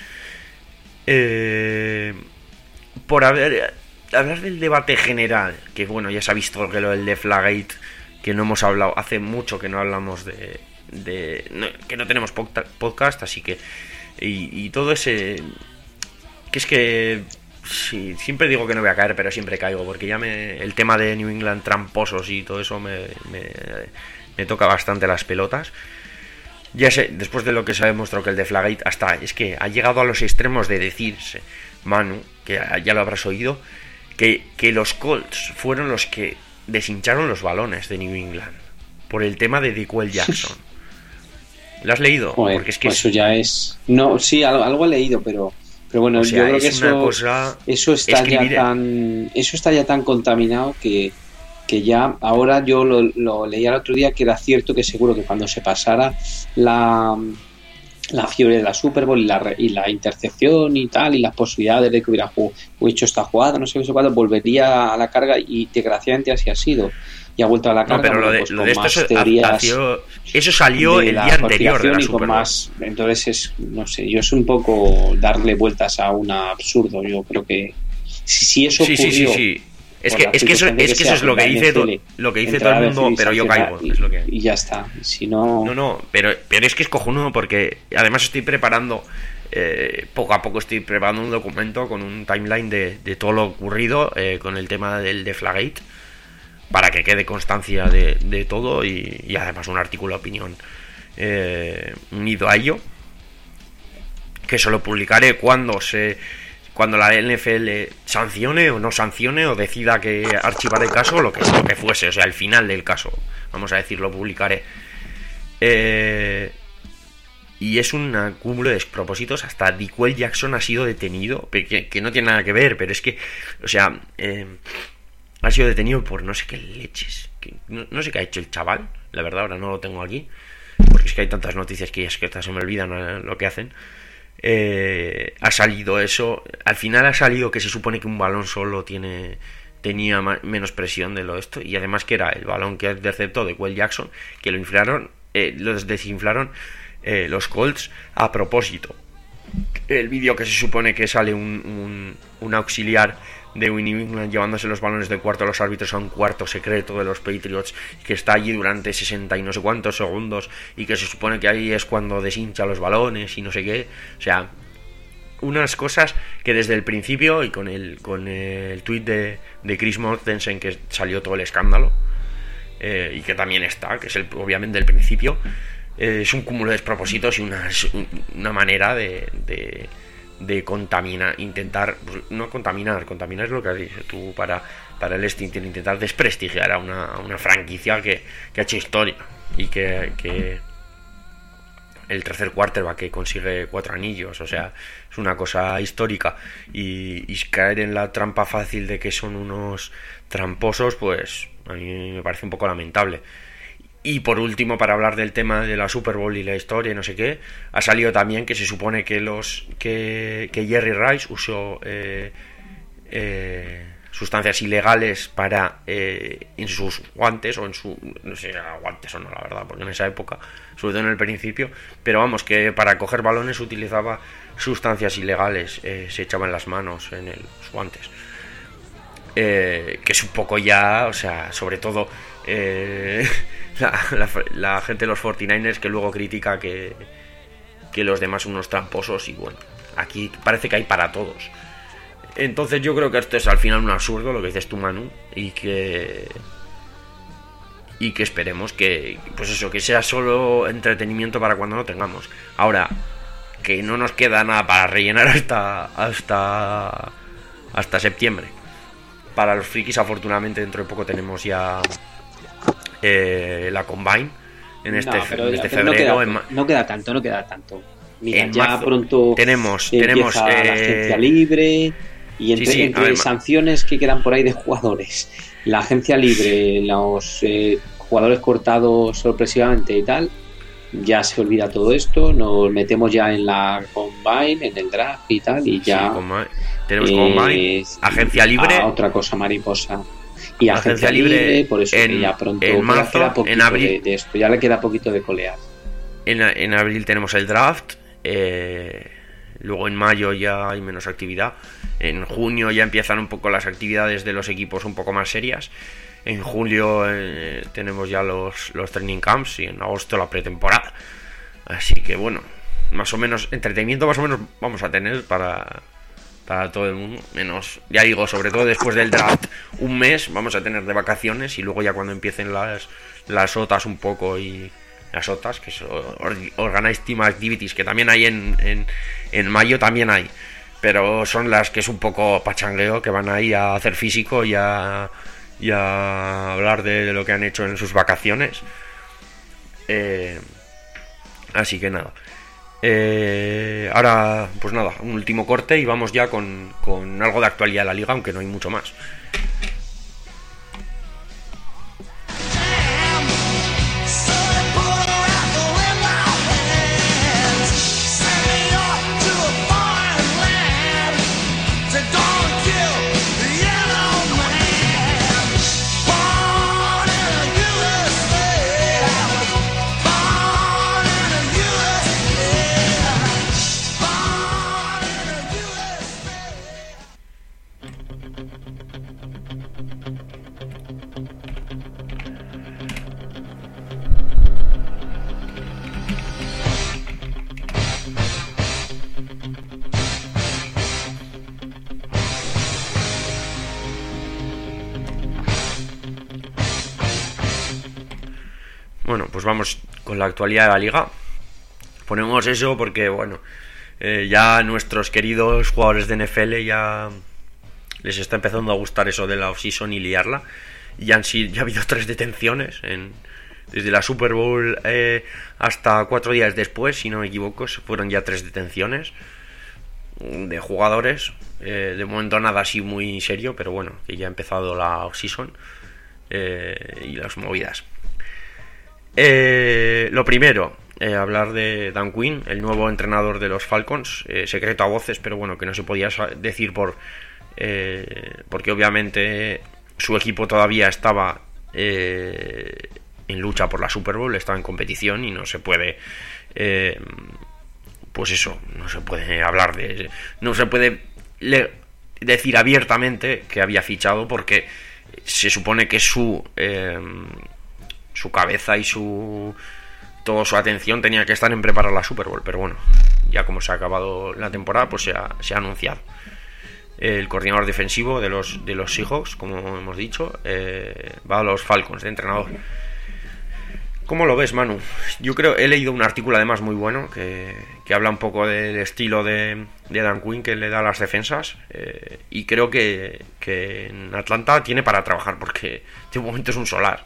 Eh, por haber, hablar del debate general, que bueno, ya se ha visto que lo del Deflategate, que no hemos hablado, hace mucho que no hablamos de... de no, que no tenemos podcast, así que... Y, y todo ese... Que es que... Sí, siempre digo que no voy a caer, pero siempre caigo, porque ya me el tema de New England tramposos y todo eso me, me, me toca bastante las pelotas. Ya sé, después de lo que se ha demostrado que el Deflategate hasta es que ha llegado a los extremos de decirse, Manu, que ya lo habrás oído, que, que los Colts fueron los que deshincharon los balones de New England. por el tema de Dickwell Jackson. ¿Lo has leído? Joder, porque es que pues eso ya es... No, sí, algo, algo he leído, pero... Pero bueno, o sea, yo creo que es una eso, cosa eso está escribir... ya tan eso está ya tan contaminado que, que ya ahora yo lo, lo leía el otro día que era cierto que seguro que cuando se pasara la, la fiebre de la Super Bowl y la, y la intercepción y tal y las posibilidades de que hubiera jugado, hecho esta jugada, no sé qué sé cuándo, volvería a la carga y desgraciadamente así ha sido. Y ha vuelto a la carga. No, pero bueno, lo de, pues lo de esto teorías hació, eso salió el día anterior de la y Super con Bowl. Más, entonces es, no sé, yo es un poco darle vueltas a un absurdo. Yo creo que si, si eso sí, ocurrió, sí, sí, sí. Es que, es que eso, es que eso es lo que dice to, lo que dice todo el mundo, pero yo caigo. Y, es lo que... y ya está. Si no... No, no, pero, pero es que es cojonudo porque además estoy preparando, eh, poco a poco estoy preparando un documento con un timeline de, de todo lo ocurrido eh, con el tema del Deflategate, para que quede constancia de, de todo y, y además un artículo de opinión eh, unido a ello, que se lo publicaré cuando se cuando la N F L sancione o no sancione o decida que archivar el caso, lo que, lo que fuese, o sea, el final del caso, vamos a decir, lo publicaré. Eh, y es un acúmulo de despropósitos. Hasta Dickwell Jackson ha sido detenido, que, que no tiene nada que ver, pero es que, o sea, eh, ha sido detenido por no sé qué leches, que no, no sé qué ha hecho el chaval, la verdad ahora no lo tengo aquí, porque es que hay tantas noticias que es que se me olvidan eh, lo que hacen. Eh, ha salido eso, al final ha salido que se supone que un balón solo tiene tenía más, menos presión de lo esto, y además que era el balón que interceptó de Dickwell Jackson, que lo inflaron, eh, los desinflaron eh, los Colts a propósito. El vídeo que se supone que sale un, un, un auxiliar de New England llevándose los balones del cuarto a los árbitros a un cuarto secreto de los Patriots, que está allí durante sesenta y no sé cuántos segundos, y que se supone que ahí es cuando deshincha los balones y no sé qué. O sea, unas cosas que desde el principio, y con el con el tweet de, de Chris Mortensen, que salió todo el escándalo, eh, y que también está, que es el, obviamente el principio, eh, es un cúmulo de despropósitos y una, una manera de... de de contaminar, intentar, no contaminar, contaminar es lo que dices tú para, para el este, intentar desprestigiar a una, a una franquicia que, que ha hecho historia y que, que el tercer quarterback que consigue cuatro anillos, o sea, es una cosa histórica, y, y caer en la trampa fácil de que son unos tramposos, pues a mí me parece un poco lamentable. Y por último, para hablar del tema de la Super Bowl y la historia y no sé qué, ha salido también que se supone que los que, que Jerry Rice usó eh, eh, sustancias ilegales para eh, en sus guantes, o en su, no sé si eran guantes o no, la verdad, porque en esa época, sobre todo en el principio, pero vamos, que para coger balones utilizaba sustancias ilegales, eh, se echaban las manos en el, los guantes, eh, que es un poco ya, o sea, sobre todo eh, La, la, la gente de los cuarenta y nueve ers que luego critica que, que los demás son unos tramposos, y bueno, aquí parece que hay para todos. Entonces yo creo que esto es al final un absurdo, lo que dices tú, Manu, y que y que esperemos que, pues eso, que sea solo entretenimiento para cuando no tengamos. Ahora, que no nos queda nada para rellenar hasta hasta hasta septiembre. Para los frikis, afortunadamente, dentro de poco tenemos ya Eh, la Combine en este, no, pero, en este pero febrero. No queda, en ma- no queda tanto, no queda tanto. Mira, en ya marzo pronto tenemos, empieza tenemos la eh... agencia libre, y entre, sí, sí, entre ver, sanciones que quedan por ahí de jugadores, la agencia libre, los eh, jugadores cortados sorpresivamente y tal, ya se olvida todo esto, nos metemos ya en la Combine, en el draft y tal, y ya sí, Combine. Tenemos eh, Combine, agencia libre, a otra cosa mariposa. Y agencia, agencia libre, libre, por eso en, que ya pronto en marzo, queda poquito en abril, de, de esto, ya le queda poquito de colear. En, en abril tenemos el draft, eh, luego en mayo ya hay menos actividad, en junio ya empiezan un poco las actividades de los equipos un poco más serias, en julio eh, tenemos ya los, los training camps, y en agosto la pretemporada, así que bueno, más o menos entretenimiento más o menos vamos a tener para... para todo el mundo, menos, ya digo, sobre todo después del draft, un mes vamos a tener de vacaciones, y luego ya cuando empiecen las las O T As un poco, y las O T As, que son Organized Team Activities, que también hay en, en, en mayo, también hay, pero son las que es un poco pachangueo, que van ahí a hacer físico y a, y a hablar de, de lo que han hecho en sus vacaciones, Eh, así que nada. Eh, ahora, pues nada, un último corte y vamos ya con, con algo de actualidad de la liga, aunque no hay mucho más. Bueno, pues vamos con la actualidad de la liga. Ponemos eso porque, bueno, eh, ya nuestros queridos jugadores de N F L ya les está empezando a gustar eso de la off-season y liarla. Ya han sido, ya ha habido tres detenciones en, desde la Super Bowl eh, hasta cuatro días después, si no me equivoco, fueron ya tres detenciones de jugadores. Eh, de momento nada así muy serio, pero bueno, que ya ha empezado la off-season eh, y las movidas. Eh, lo primero, eh, hablar de Dan Quinn, el nuevo entrenador de los Falcons, eh, secreto a voces, pero bueno, que no se podía decir por eh, porque obviamente su equipo todavía estaba eh, en lucha por la Super Bowl, estaba en competición y no se puede, eh, pues eso, no se puede hablar de, no se puede le, decir abiertamente que había fichado porque se supone que su eh, su cabeza y su toda su atención tenía que estar en preparar la Super Bowl, pero bueno, ya como se ha acabado la temporada, pues se ha, se ha anunciado. El coordinador defensivo de los de los Seahawks, como hemos dicho, eh, va a los Falcons de entrenador. ¿Cómo lo ves, Manu? Yo creo, he leído un artículo además muy bueno que, que habla un poco del estilo de, de Dan Quinn que le da a las defensas, eh, y creo que, que en Atlanta tiene para trabajar porque de momento es un solar.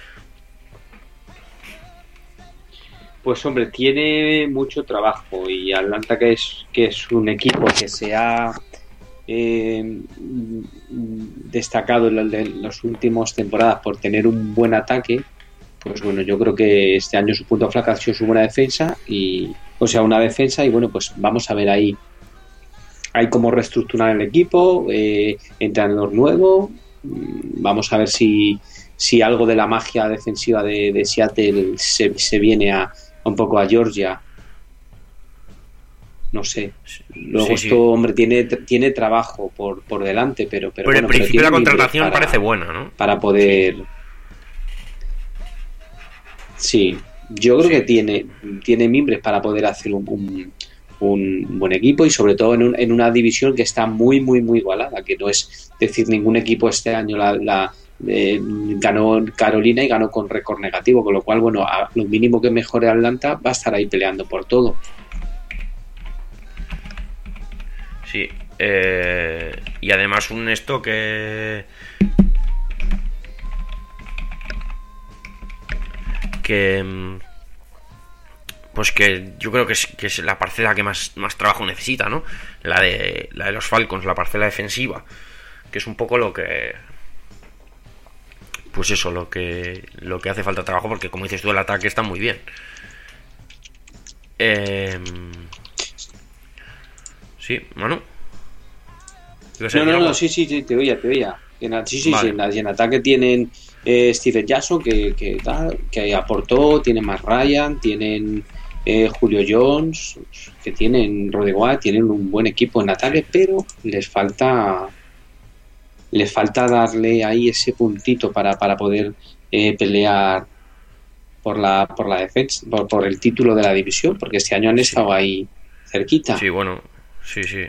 Pues hombre, tiene mucho trabajo y Atlanta, que es que es un equipo que se ha eh, destacado en las últimas temporadas por tener un buen ataque, pues bueno, yo creo que este año su punto flaco ha sido su buena defensa y, o sea, una defensa y bueno, pues vamos a ver ahí, hay cómo reestructurar el equipo, eh, entrenador nuevo, vamos a ver si si algo de la magia defensiva de, de Seattle se, se viene a un poco a Georgia, no sé. Luego sí, esto, sí. hombre, tiene tiene trabajo por, por delante, pero pero, pero bueno, en principio pero la contratación para, parece buena, ¿no? Para poder, sí, yo creo sí. que tiene tiene mimbres para poder hacer un, un, un buen equipo y sobre todo en, un, en una división que está muy muy muy igualada, que no es decir ningún equipo este año la, la Eh, ganó Carolina y ganó con récord negativo, con lo cual, bueno, a lo mínimo que mejore Atlanta va a estar ahí peleando por todo. Sí, eh, y además un esto que que pues que yo creo que es, que es la parcela que más, más trabajo necesita, ¿no? La de la de los Falcons, la parcela defensiva, que es un poco lo que pues eso, lo que lo que hace falta trabajo, porque como dices tú, el ataque está muy bien. Eh... Sí, Manu. No, no, no, sí, sí, sí, te oía, te oía. En, sí, sí, vale. sí, en, en ataque tienen eh, Steven Jackson, que, que, que aportó, tienen Matt Ryan, tienen eh, Julio Jones, que tienen Roddy White, tienen un buen equipo en ataque, pero les falta... les falta darle ahí ese puntito para, para poder eh, pelear por la por la defensa, por, por el título de la división, porque este año han estado sí. ahí cerquita. Sí, bueno, sí, sí.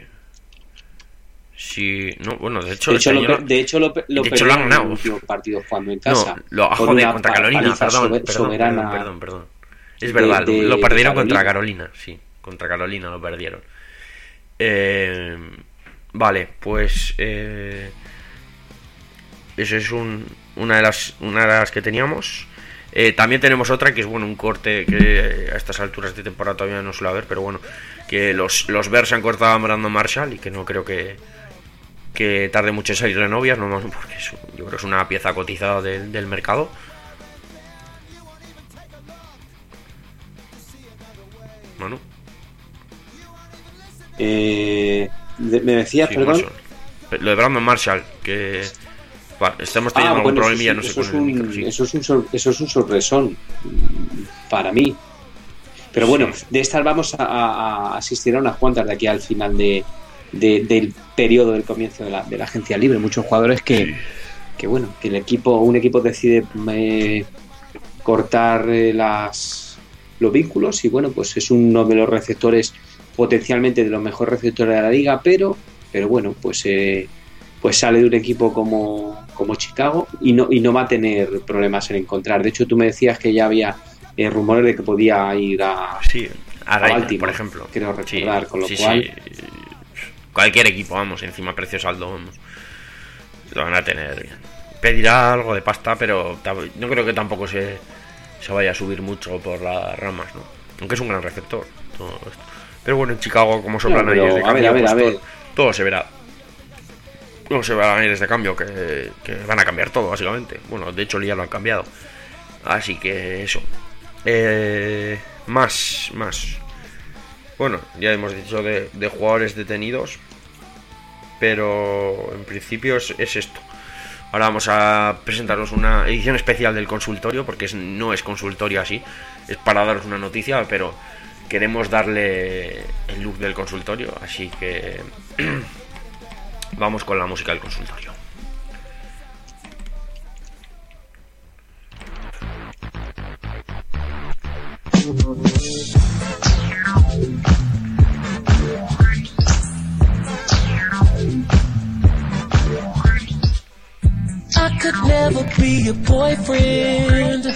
Sí, no, bueno, de hecho, de hecho, este lo, año, de hecho lo, lo de hecho lo han ganado. En el último partido jugando en casa. No, lo, ah, joder, contra Carolina, perdón, sober, perdón, soberana perdón, perdón, perdón. Es verdad, de, de, lo perdieron contra Carolina, sí, contra Carolina lo perdieron. Eh, vale, pues eh, eso es un, una de las una de las que teníamos. Eh, también tenemos otra que es bueno un corte que a estas alturas de temporada todavía no suele haber, pero bueno, que los, los Bears han cortado a Brandon Marshall y que no creo que, que tarde mucho en salir de novias, no, porque es, yo creo que es una pieza cotizada del, del mercado. Manu. Eh, de, me decías, Sí, perdón. Marshall. Lo de Brandon Marshall, que bueno, estamos teniendo Ah, algún bueno, problemilla, eso, no sé eso, con es el un, micro, sí. eso, es un sor- eso es un sorpresón para mí. Pero bueno, Sí. de estas vamos a, a asistir a unas cuantas de aquí al final de, de- del periodo del comienzo de la, de la agencia libre. Muchos jugadores que, Sí. que bueno, que el equipo, un equipo decide eh, cortar eh, las los vínculos y bueno, pues es uno de los receptores potencialmente de los mejores receptores de la liga, pero pero bueno, pues eh, pues sale de un equipo como, como Chicago y no y no va a tener problemas en encontrar. De hecho, tú me decías que ya había eh, rumores de que podía ir a, Sí, a a Raiders, Baltimore, por ejemplo. quiero recordar, Sí, con lo sí, cual sí. Cualquier equipo, vamos, encima precio saldo, vamos. Lo van a tener. Pedirá algo de pasta, pero tab- no creo que tampoco se, se vaya a subir mucho por las ramas, ¿no? Aunque es un gran receptor. Todo esto. Pero bueno, en Chicago, como soplan No, pero, aires de a ver, cambio, a ver, pues a todo, ver. todo se verá. Todo se verá aires de cambio que, que van a cambiar todo, básicamente. Bueno, de hecho ya lo han cambiado. Así que eso. Eh, más, más. Bueno, ya hemos dicho de, de jugadores detenidos. Pero en principio es, es esto. Ahora vamos a presentaros una edición especial del consultorio, porque es, no es consultorio así, es para daros una noticia, pero queremos darle el look del consultorio, así que vamos con la música del consultorio. I could never be your boyfriend.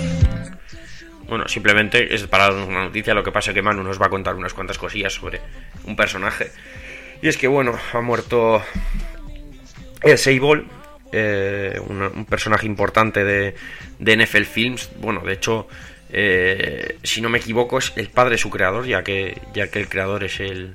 Bueno, simplemente es para darnos una noticia. Lo que pasa es que Manu nos va a contar unas cuantas cosillas sobre un personaje. Y es que, bueno, ha muerto el Sable, eh, un, un personaje importante de, de N F L Films. Bueno, de hecho, eh, si no me equivoco, es el padre de su creador, ya que, ya que el creador es el,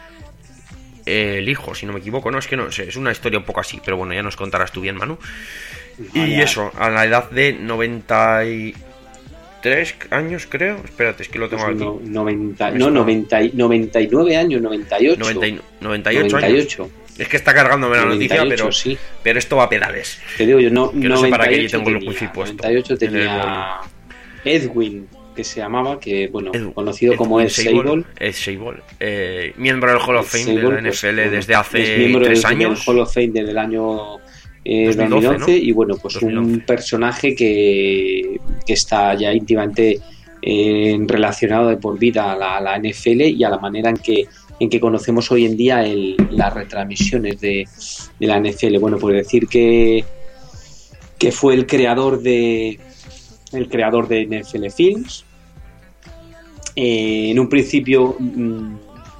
el hijo, si no me equivoco. No, es que no sé, es una historia un poco así, pero bueno, ya nos contarás tú bien, Manu. Y Vaya. eso, a la edad de noventa y tres años, creo. Espérate, es que lo tengo Pues aquí. no, noventa, Me no, suena. noventa, y- noventa y nueve años, noventa y ocho. noventa y- noventa y ocho noventa y años. ocho. Es que está cargándome la noventa y noticia, ocho, pero, sí. pero esto va a pedales. Te digo yo, no, Que no sé para qué noventa y ocho tengo el tenía, wifi puesto noventa y ocho en el tenía Edwin, que se llamaba, que bueno, Edu- conocido como Edwin Ed Sable. Ed Sable, eh, miembro del Hall of Fame de Sable, la N F L pues, bueno, desde hace es miembro tres del, del años. Hall of Fame desde el año eh, dos mil doce, dos mil once, ¿no? y bueno, pues dos mil once. un personaje que, que está ya íntimamente eh, relacionado de por vida a la, a la N F L y a la manera en que en que conocemos hoy en día el, las retransmisiones de, de la N F L. Bueno, pues decir que que fue el creador de el creador de N F L Films. Eh, en un principio mmm,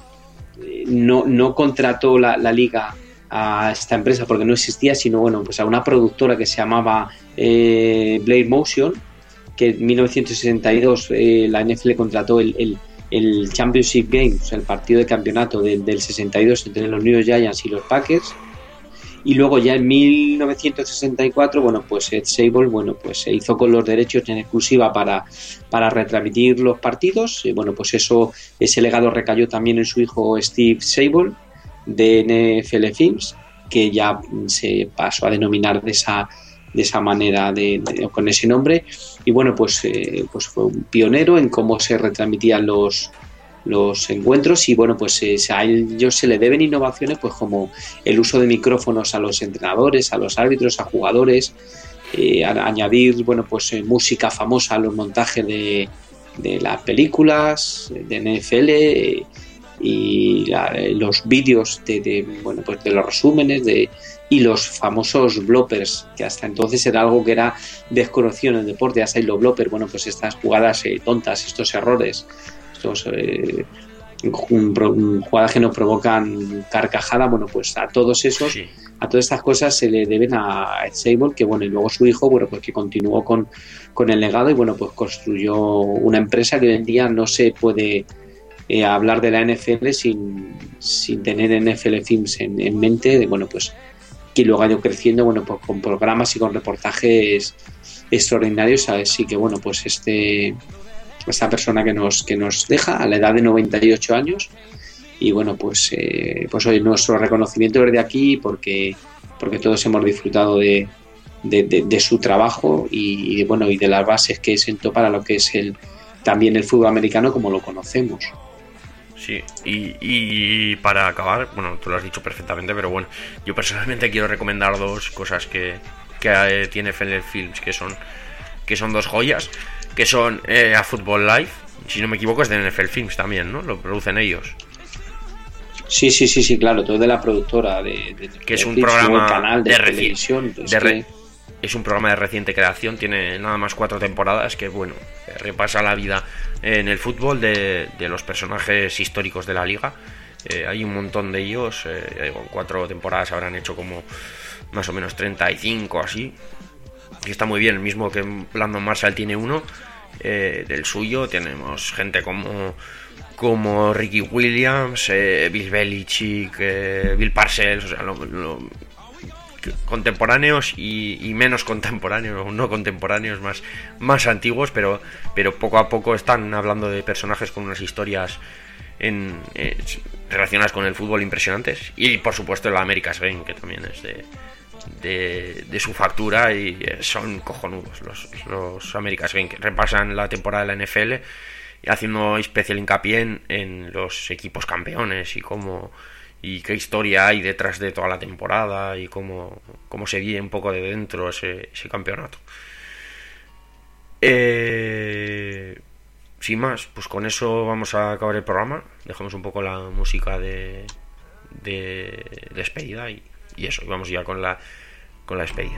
no, no contrató la, la liga a esta empresa porque no existía, sino bueno, pues a una productora que se llamaba eh, Blade Motion, que en mil novecientos sesenta y dos eh, la N F L contrató el, el, el Championship Game, o sea, el partido de campeonato del, del sesenta y dos entre los New York Giants y los Packers. Y luego ya en mil novecientos sesenta y cuatro, bueno, pues Ed Sable, bueno, pues se hizo con los derechos en exclusiva para, para retransmitir los partidos. Y bueno, pues eso, ese legado recayó también en su hijo Steve Sable, de N F L Films, que ya se pasó a denominar de esa, de esa manera, de, de, con ese nombre. Y bueno, pues, eh, pues fue un pionero en cómo se retransmitían los los encuentros y bueno, pues eh, a ellos se le deben innovaciones pues como el uso de micrófonos a los entrenadores, a los árbitros, a jugadores, eh, a, a añadir bueno pues eh, música famosa a los montajes de, de las películas de N F L eh, y la, los vídeos de, de bueno pues de los resúmenes de y los famosos bloppers, que hasta entonces era algo que era desconocido en el deporte. Ya sabéis, los bloppers, bueno, pues estas jugadas eh, tontas, estos errores, estos eh, jugadas que nos provocan carcajada, bueno, pues a todos esos Sí. a todas estas cosas se le deben a Ed Zabel, que bueno, y luego su hijo, bueno, pues que continuó con, con el legado y bueno, pues construyó una empresa que hoy en día no se puede eh, hablar de la N F L sin, sin tener N F L Films en, en mente, de bueno, pues que luego ha ido creciendo, bueno, pues con programas y con reportajes extraordinarios. Así que bueno, pues este esta persona que nos que nos deja a la edad de noventa y ocho años, y bueno, pues eh, pues hoy nuestro reconocimiento desde aquí, porque porque todos hemos disfrutado de, de, de, de su trabajo y, y bueno, y de las bases que sentó para lo que es el también el fútbol americano como lo conocemos. Sí, y, y para acabar, bueno, tú lo has dicho perfectamente, pero bueno, yo personalmente quiero recomendar dos cosas que, que tiene F L Films, que son que son dos joyas, que son eh, A Football Life, si no me equivoco es de N F L Films también, ¿no? Lo producen ellos. Sí, sí, sí, sí, claro, todo de la productora de, de que es un programa canal de, de televisión. De re, que... Es un programa de reciente creación, tiene nada más cuatro temporadas, que bueno, repasa la vida en el fútbol de, de los personajes históricos de la liga. Eh, hay un montón de ellos, eh, cuatro temporadas habrán hecho como más o menos treinta y cinco así. Y está muy bien, el mismo que Brandon Marshall tiene uno, eh, del suyo tenemos gente como... como Ricky Williams, eh, Bill Belichick, eh, Bill Parcells, o sea, lo, lo, contemporáneos y, y menos contemporáneos, no contemporáneos, más, más antiguos, pero, pero poco a poco están hablando de personajes con unas historias en, eh, relacionadas con el fútbol impresionantes. Y por supuesto el America's Game, que también es de, de, de su factura, y son cojonudos los, los America's Game, que repasan la temporada de la N F L haciendo especial hincapié en, en los equipos campeones y cómo y qué historia hay detrás de toda la temporada y cómo, cómo se vive un poco de dentro ese, ese campeonato. Eh, sin más, pues con eso vamos a acabar el programa. Dejamos un poco la música de, de despedida y, y eso, y vamos ya con la con la despedida.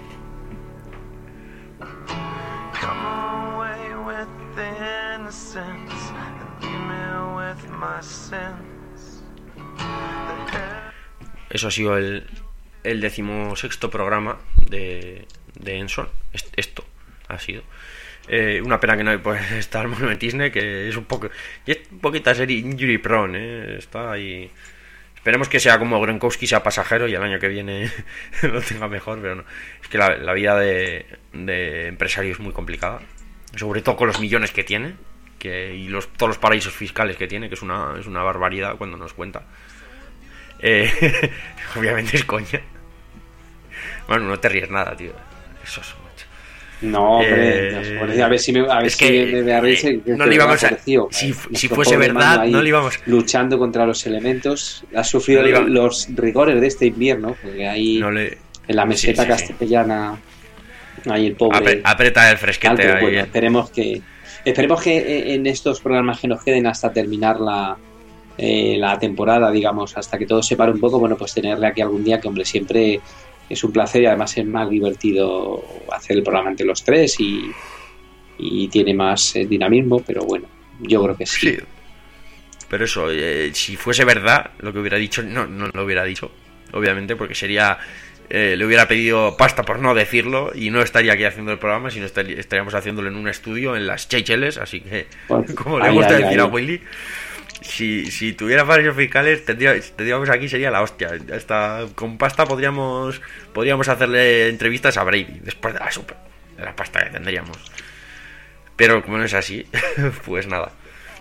Eso ha sido el, el decimosexto programa de, de Enson. Esto ha sido. Eh, una pena que no puede estar Monumentisne, que es un poco. Y es un poquito serie injury prone, ¿eh? Está ahí. Esperemos que sea como Gronkowski, sea pasajero y el año que viene lo tenga mejor, pero no. Es que la, la vida de, de empresario es muy complicada, sobre todo con los millones que tiene, que y los todos los paraísos fiscales que tiene, que es una es una barbaridad cuando nos cuenta. Eh, obviamente es coña. Bueno, no te ríes nada, tío. Eso es macho. No, hombre, eh, a ver si me a ver es si que, me, me a ver si, eh, no le íbamos a, si, si fuese verdad, no le íbamos luchando contra los elementos. Ha sufrido no iba, los rigores de este invierno, porque ahí no le, en la meseta sí, sí, castellana sí. Ahí el pobre Apre, aprieta el fresquete alto, ahí. Bueno, esperemos que esperemos que en estos programas que nos queden hasta terminar la Eh, la temporada, digamos, hasta que todo se pare un poco, bueno, pues tenerle aquí algún día, que hombre, siempre es un placer y además es más divertido hacer el programa entre los tres y, y tiene más eh, dinamismo, pero bueno, yo creo que sí. Sí. Pero eso, eh, si fuese verdad lo que hubiera dicho, no, no lo hubiera dicho, obviamente, porque sería eh, le hubiera pedido pasta por no decirlo y no estaría aquí haciendo el programa, sino estaría, estaríamos haciéndolo en un estudio en las Seychelles, así que pues, como le gusta ay, decir ay, a Willy, Si, si tuviera paraísos fiscales, tendría, tendríamos aquí, sería la hostia. Hasta con pasta podríamos podríamos hacerle entrevistas a Brady después de la super, de la pasta que tendríamos. Pero como no es así, pues nada.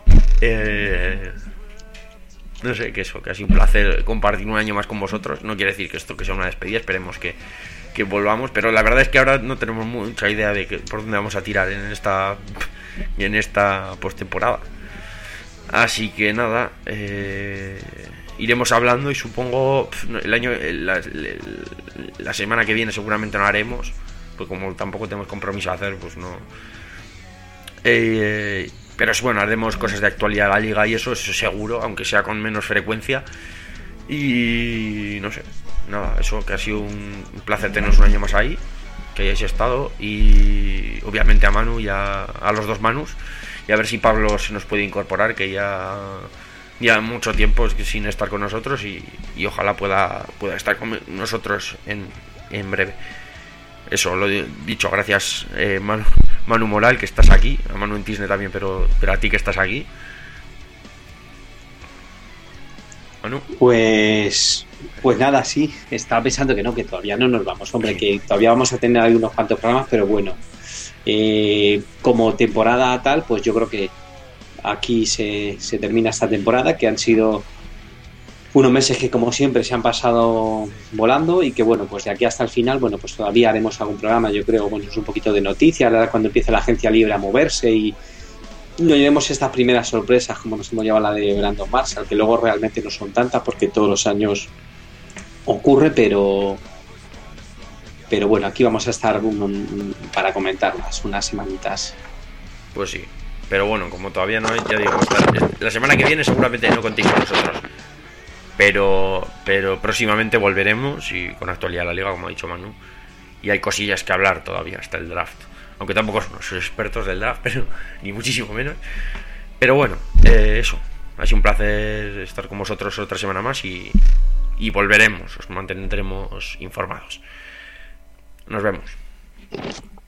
Eh, no sé, que eso, que ha sido un placer compartir un año más con vosotros. No quiere decir que esto que sea una despedida, esperemos que, que volvamos. Pero la verdad es que ahora no tenemos mucha idea de que, por dónde vamos a tirar en esta, en esta postemporada. Así que nada, eh, iremos hablando y supongo el año la, la, la semana que viene seguramente no haremos, pues como tampoco tenemos compromiso a hacer, pues no. Eh, pero es bueno, haremos cosas de actualidad de la liga y eso, eso seguro, aunque sea con menos frecuencia. Y no sé, nada, eso que ha sido un placer teneros un año más ahí, que hayáis estado, y obviamente a Manu y a, a los dos Manus. Y a ver si Pablo se nos puede incorporar, que ya ya mucho tiempo sin estar con nosotros y, y ojalá pueda, pueda estar con nosotros en, en breve. Eso, lo he dicho, gracias eh, Manu, Manu Moral, que estás aquí, a Manu en Tisne también, pero, pero a ti que estás aquí. Manu. Pues, pues nada, sí, estaba pensando que no, que todavía no nos vamos, hombre, que todavía vamos a tener algunos cuantos programas, pero bueno, eh, como temporada tal, pues yo creo que aquí se, se termina esta temporada, que han sido unos meses que como siempre se han pasado volando y que bueno, pues de aquí hasta el final, bueno, pues todavía haremos algún programa, yo creo, bueno, es un poquito de noticias, ahora cuando empiece la agencia libre a moverse y nos llevemos estas primeras sorpresas como nos hemos llevado la de Brandon Marshall, que luego realmente no son tantas porque todos los años ocurre, pero pero bueno, aquí vamos a estar un, un, para comentarlas unas semanitas. Pues sí, pero bueno, como todavía no hay, ya digo, la semana que viene seguramente no contéis con nosotros. Pero, pero próximamente volveremos y con actualidad de la liga, como ha dicho Manu. Y hay cosillas que hablar todavía hasta el draft. Aunque tampoco somos expertos del draft, pero ni muchísimo menos. Pero bueno, eh, eso. Ha sido un placer estar con vosotros otra semana más y, y volveremos. Os mantendremos informados. Nos vemos.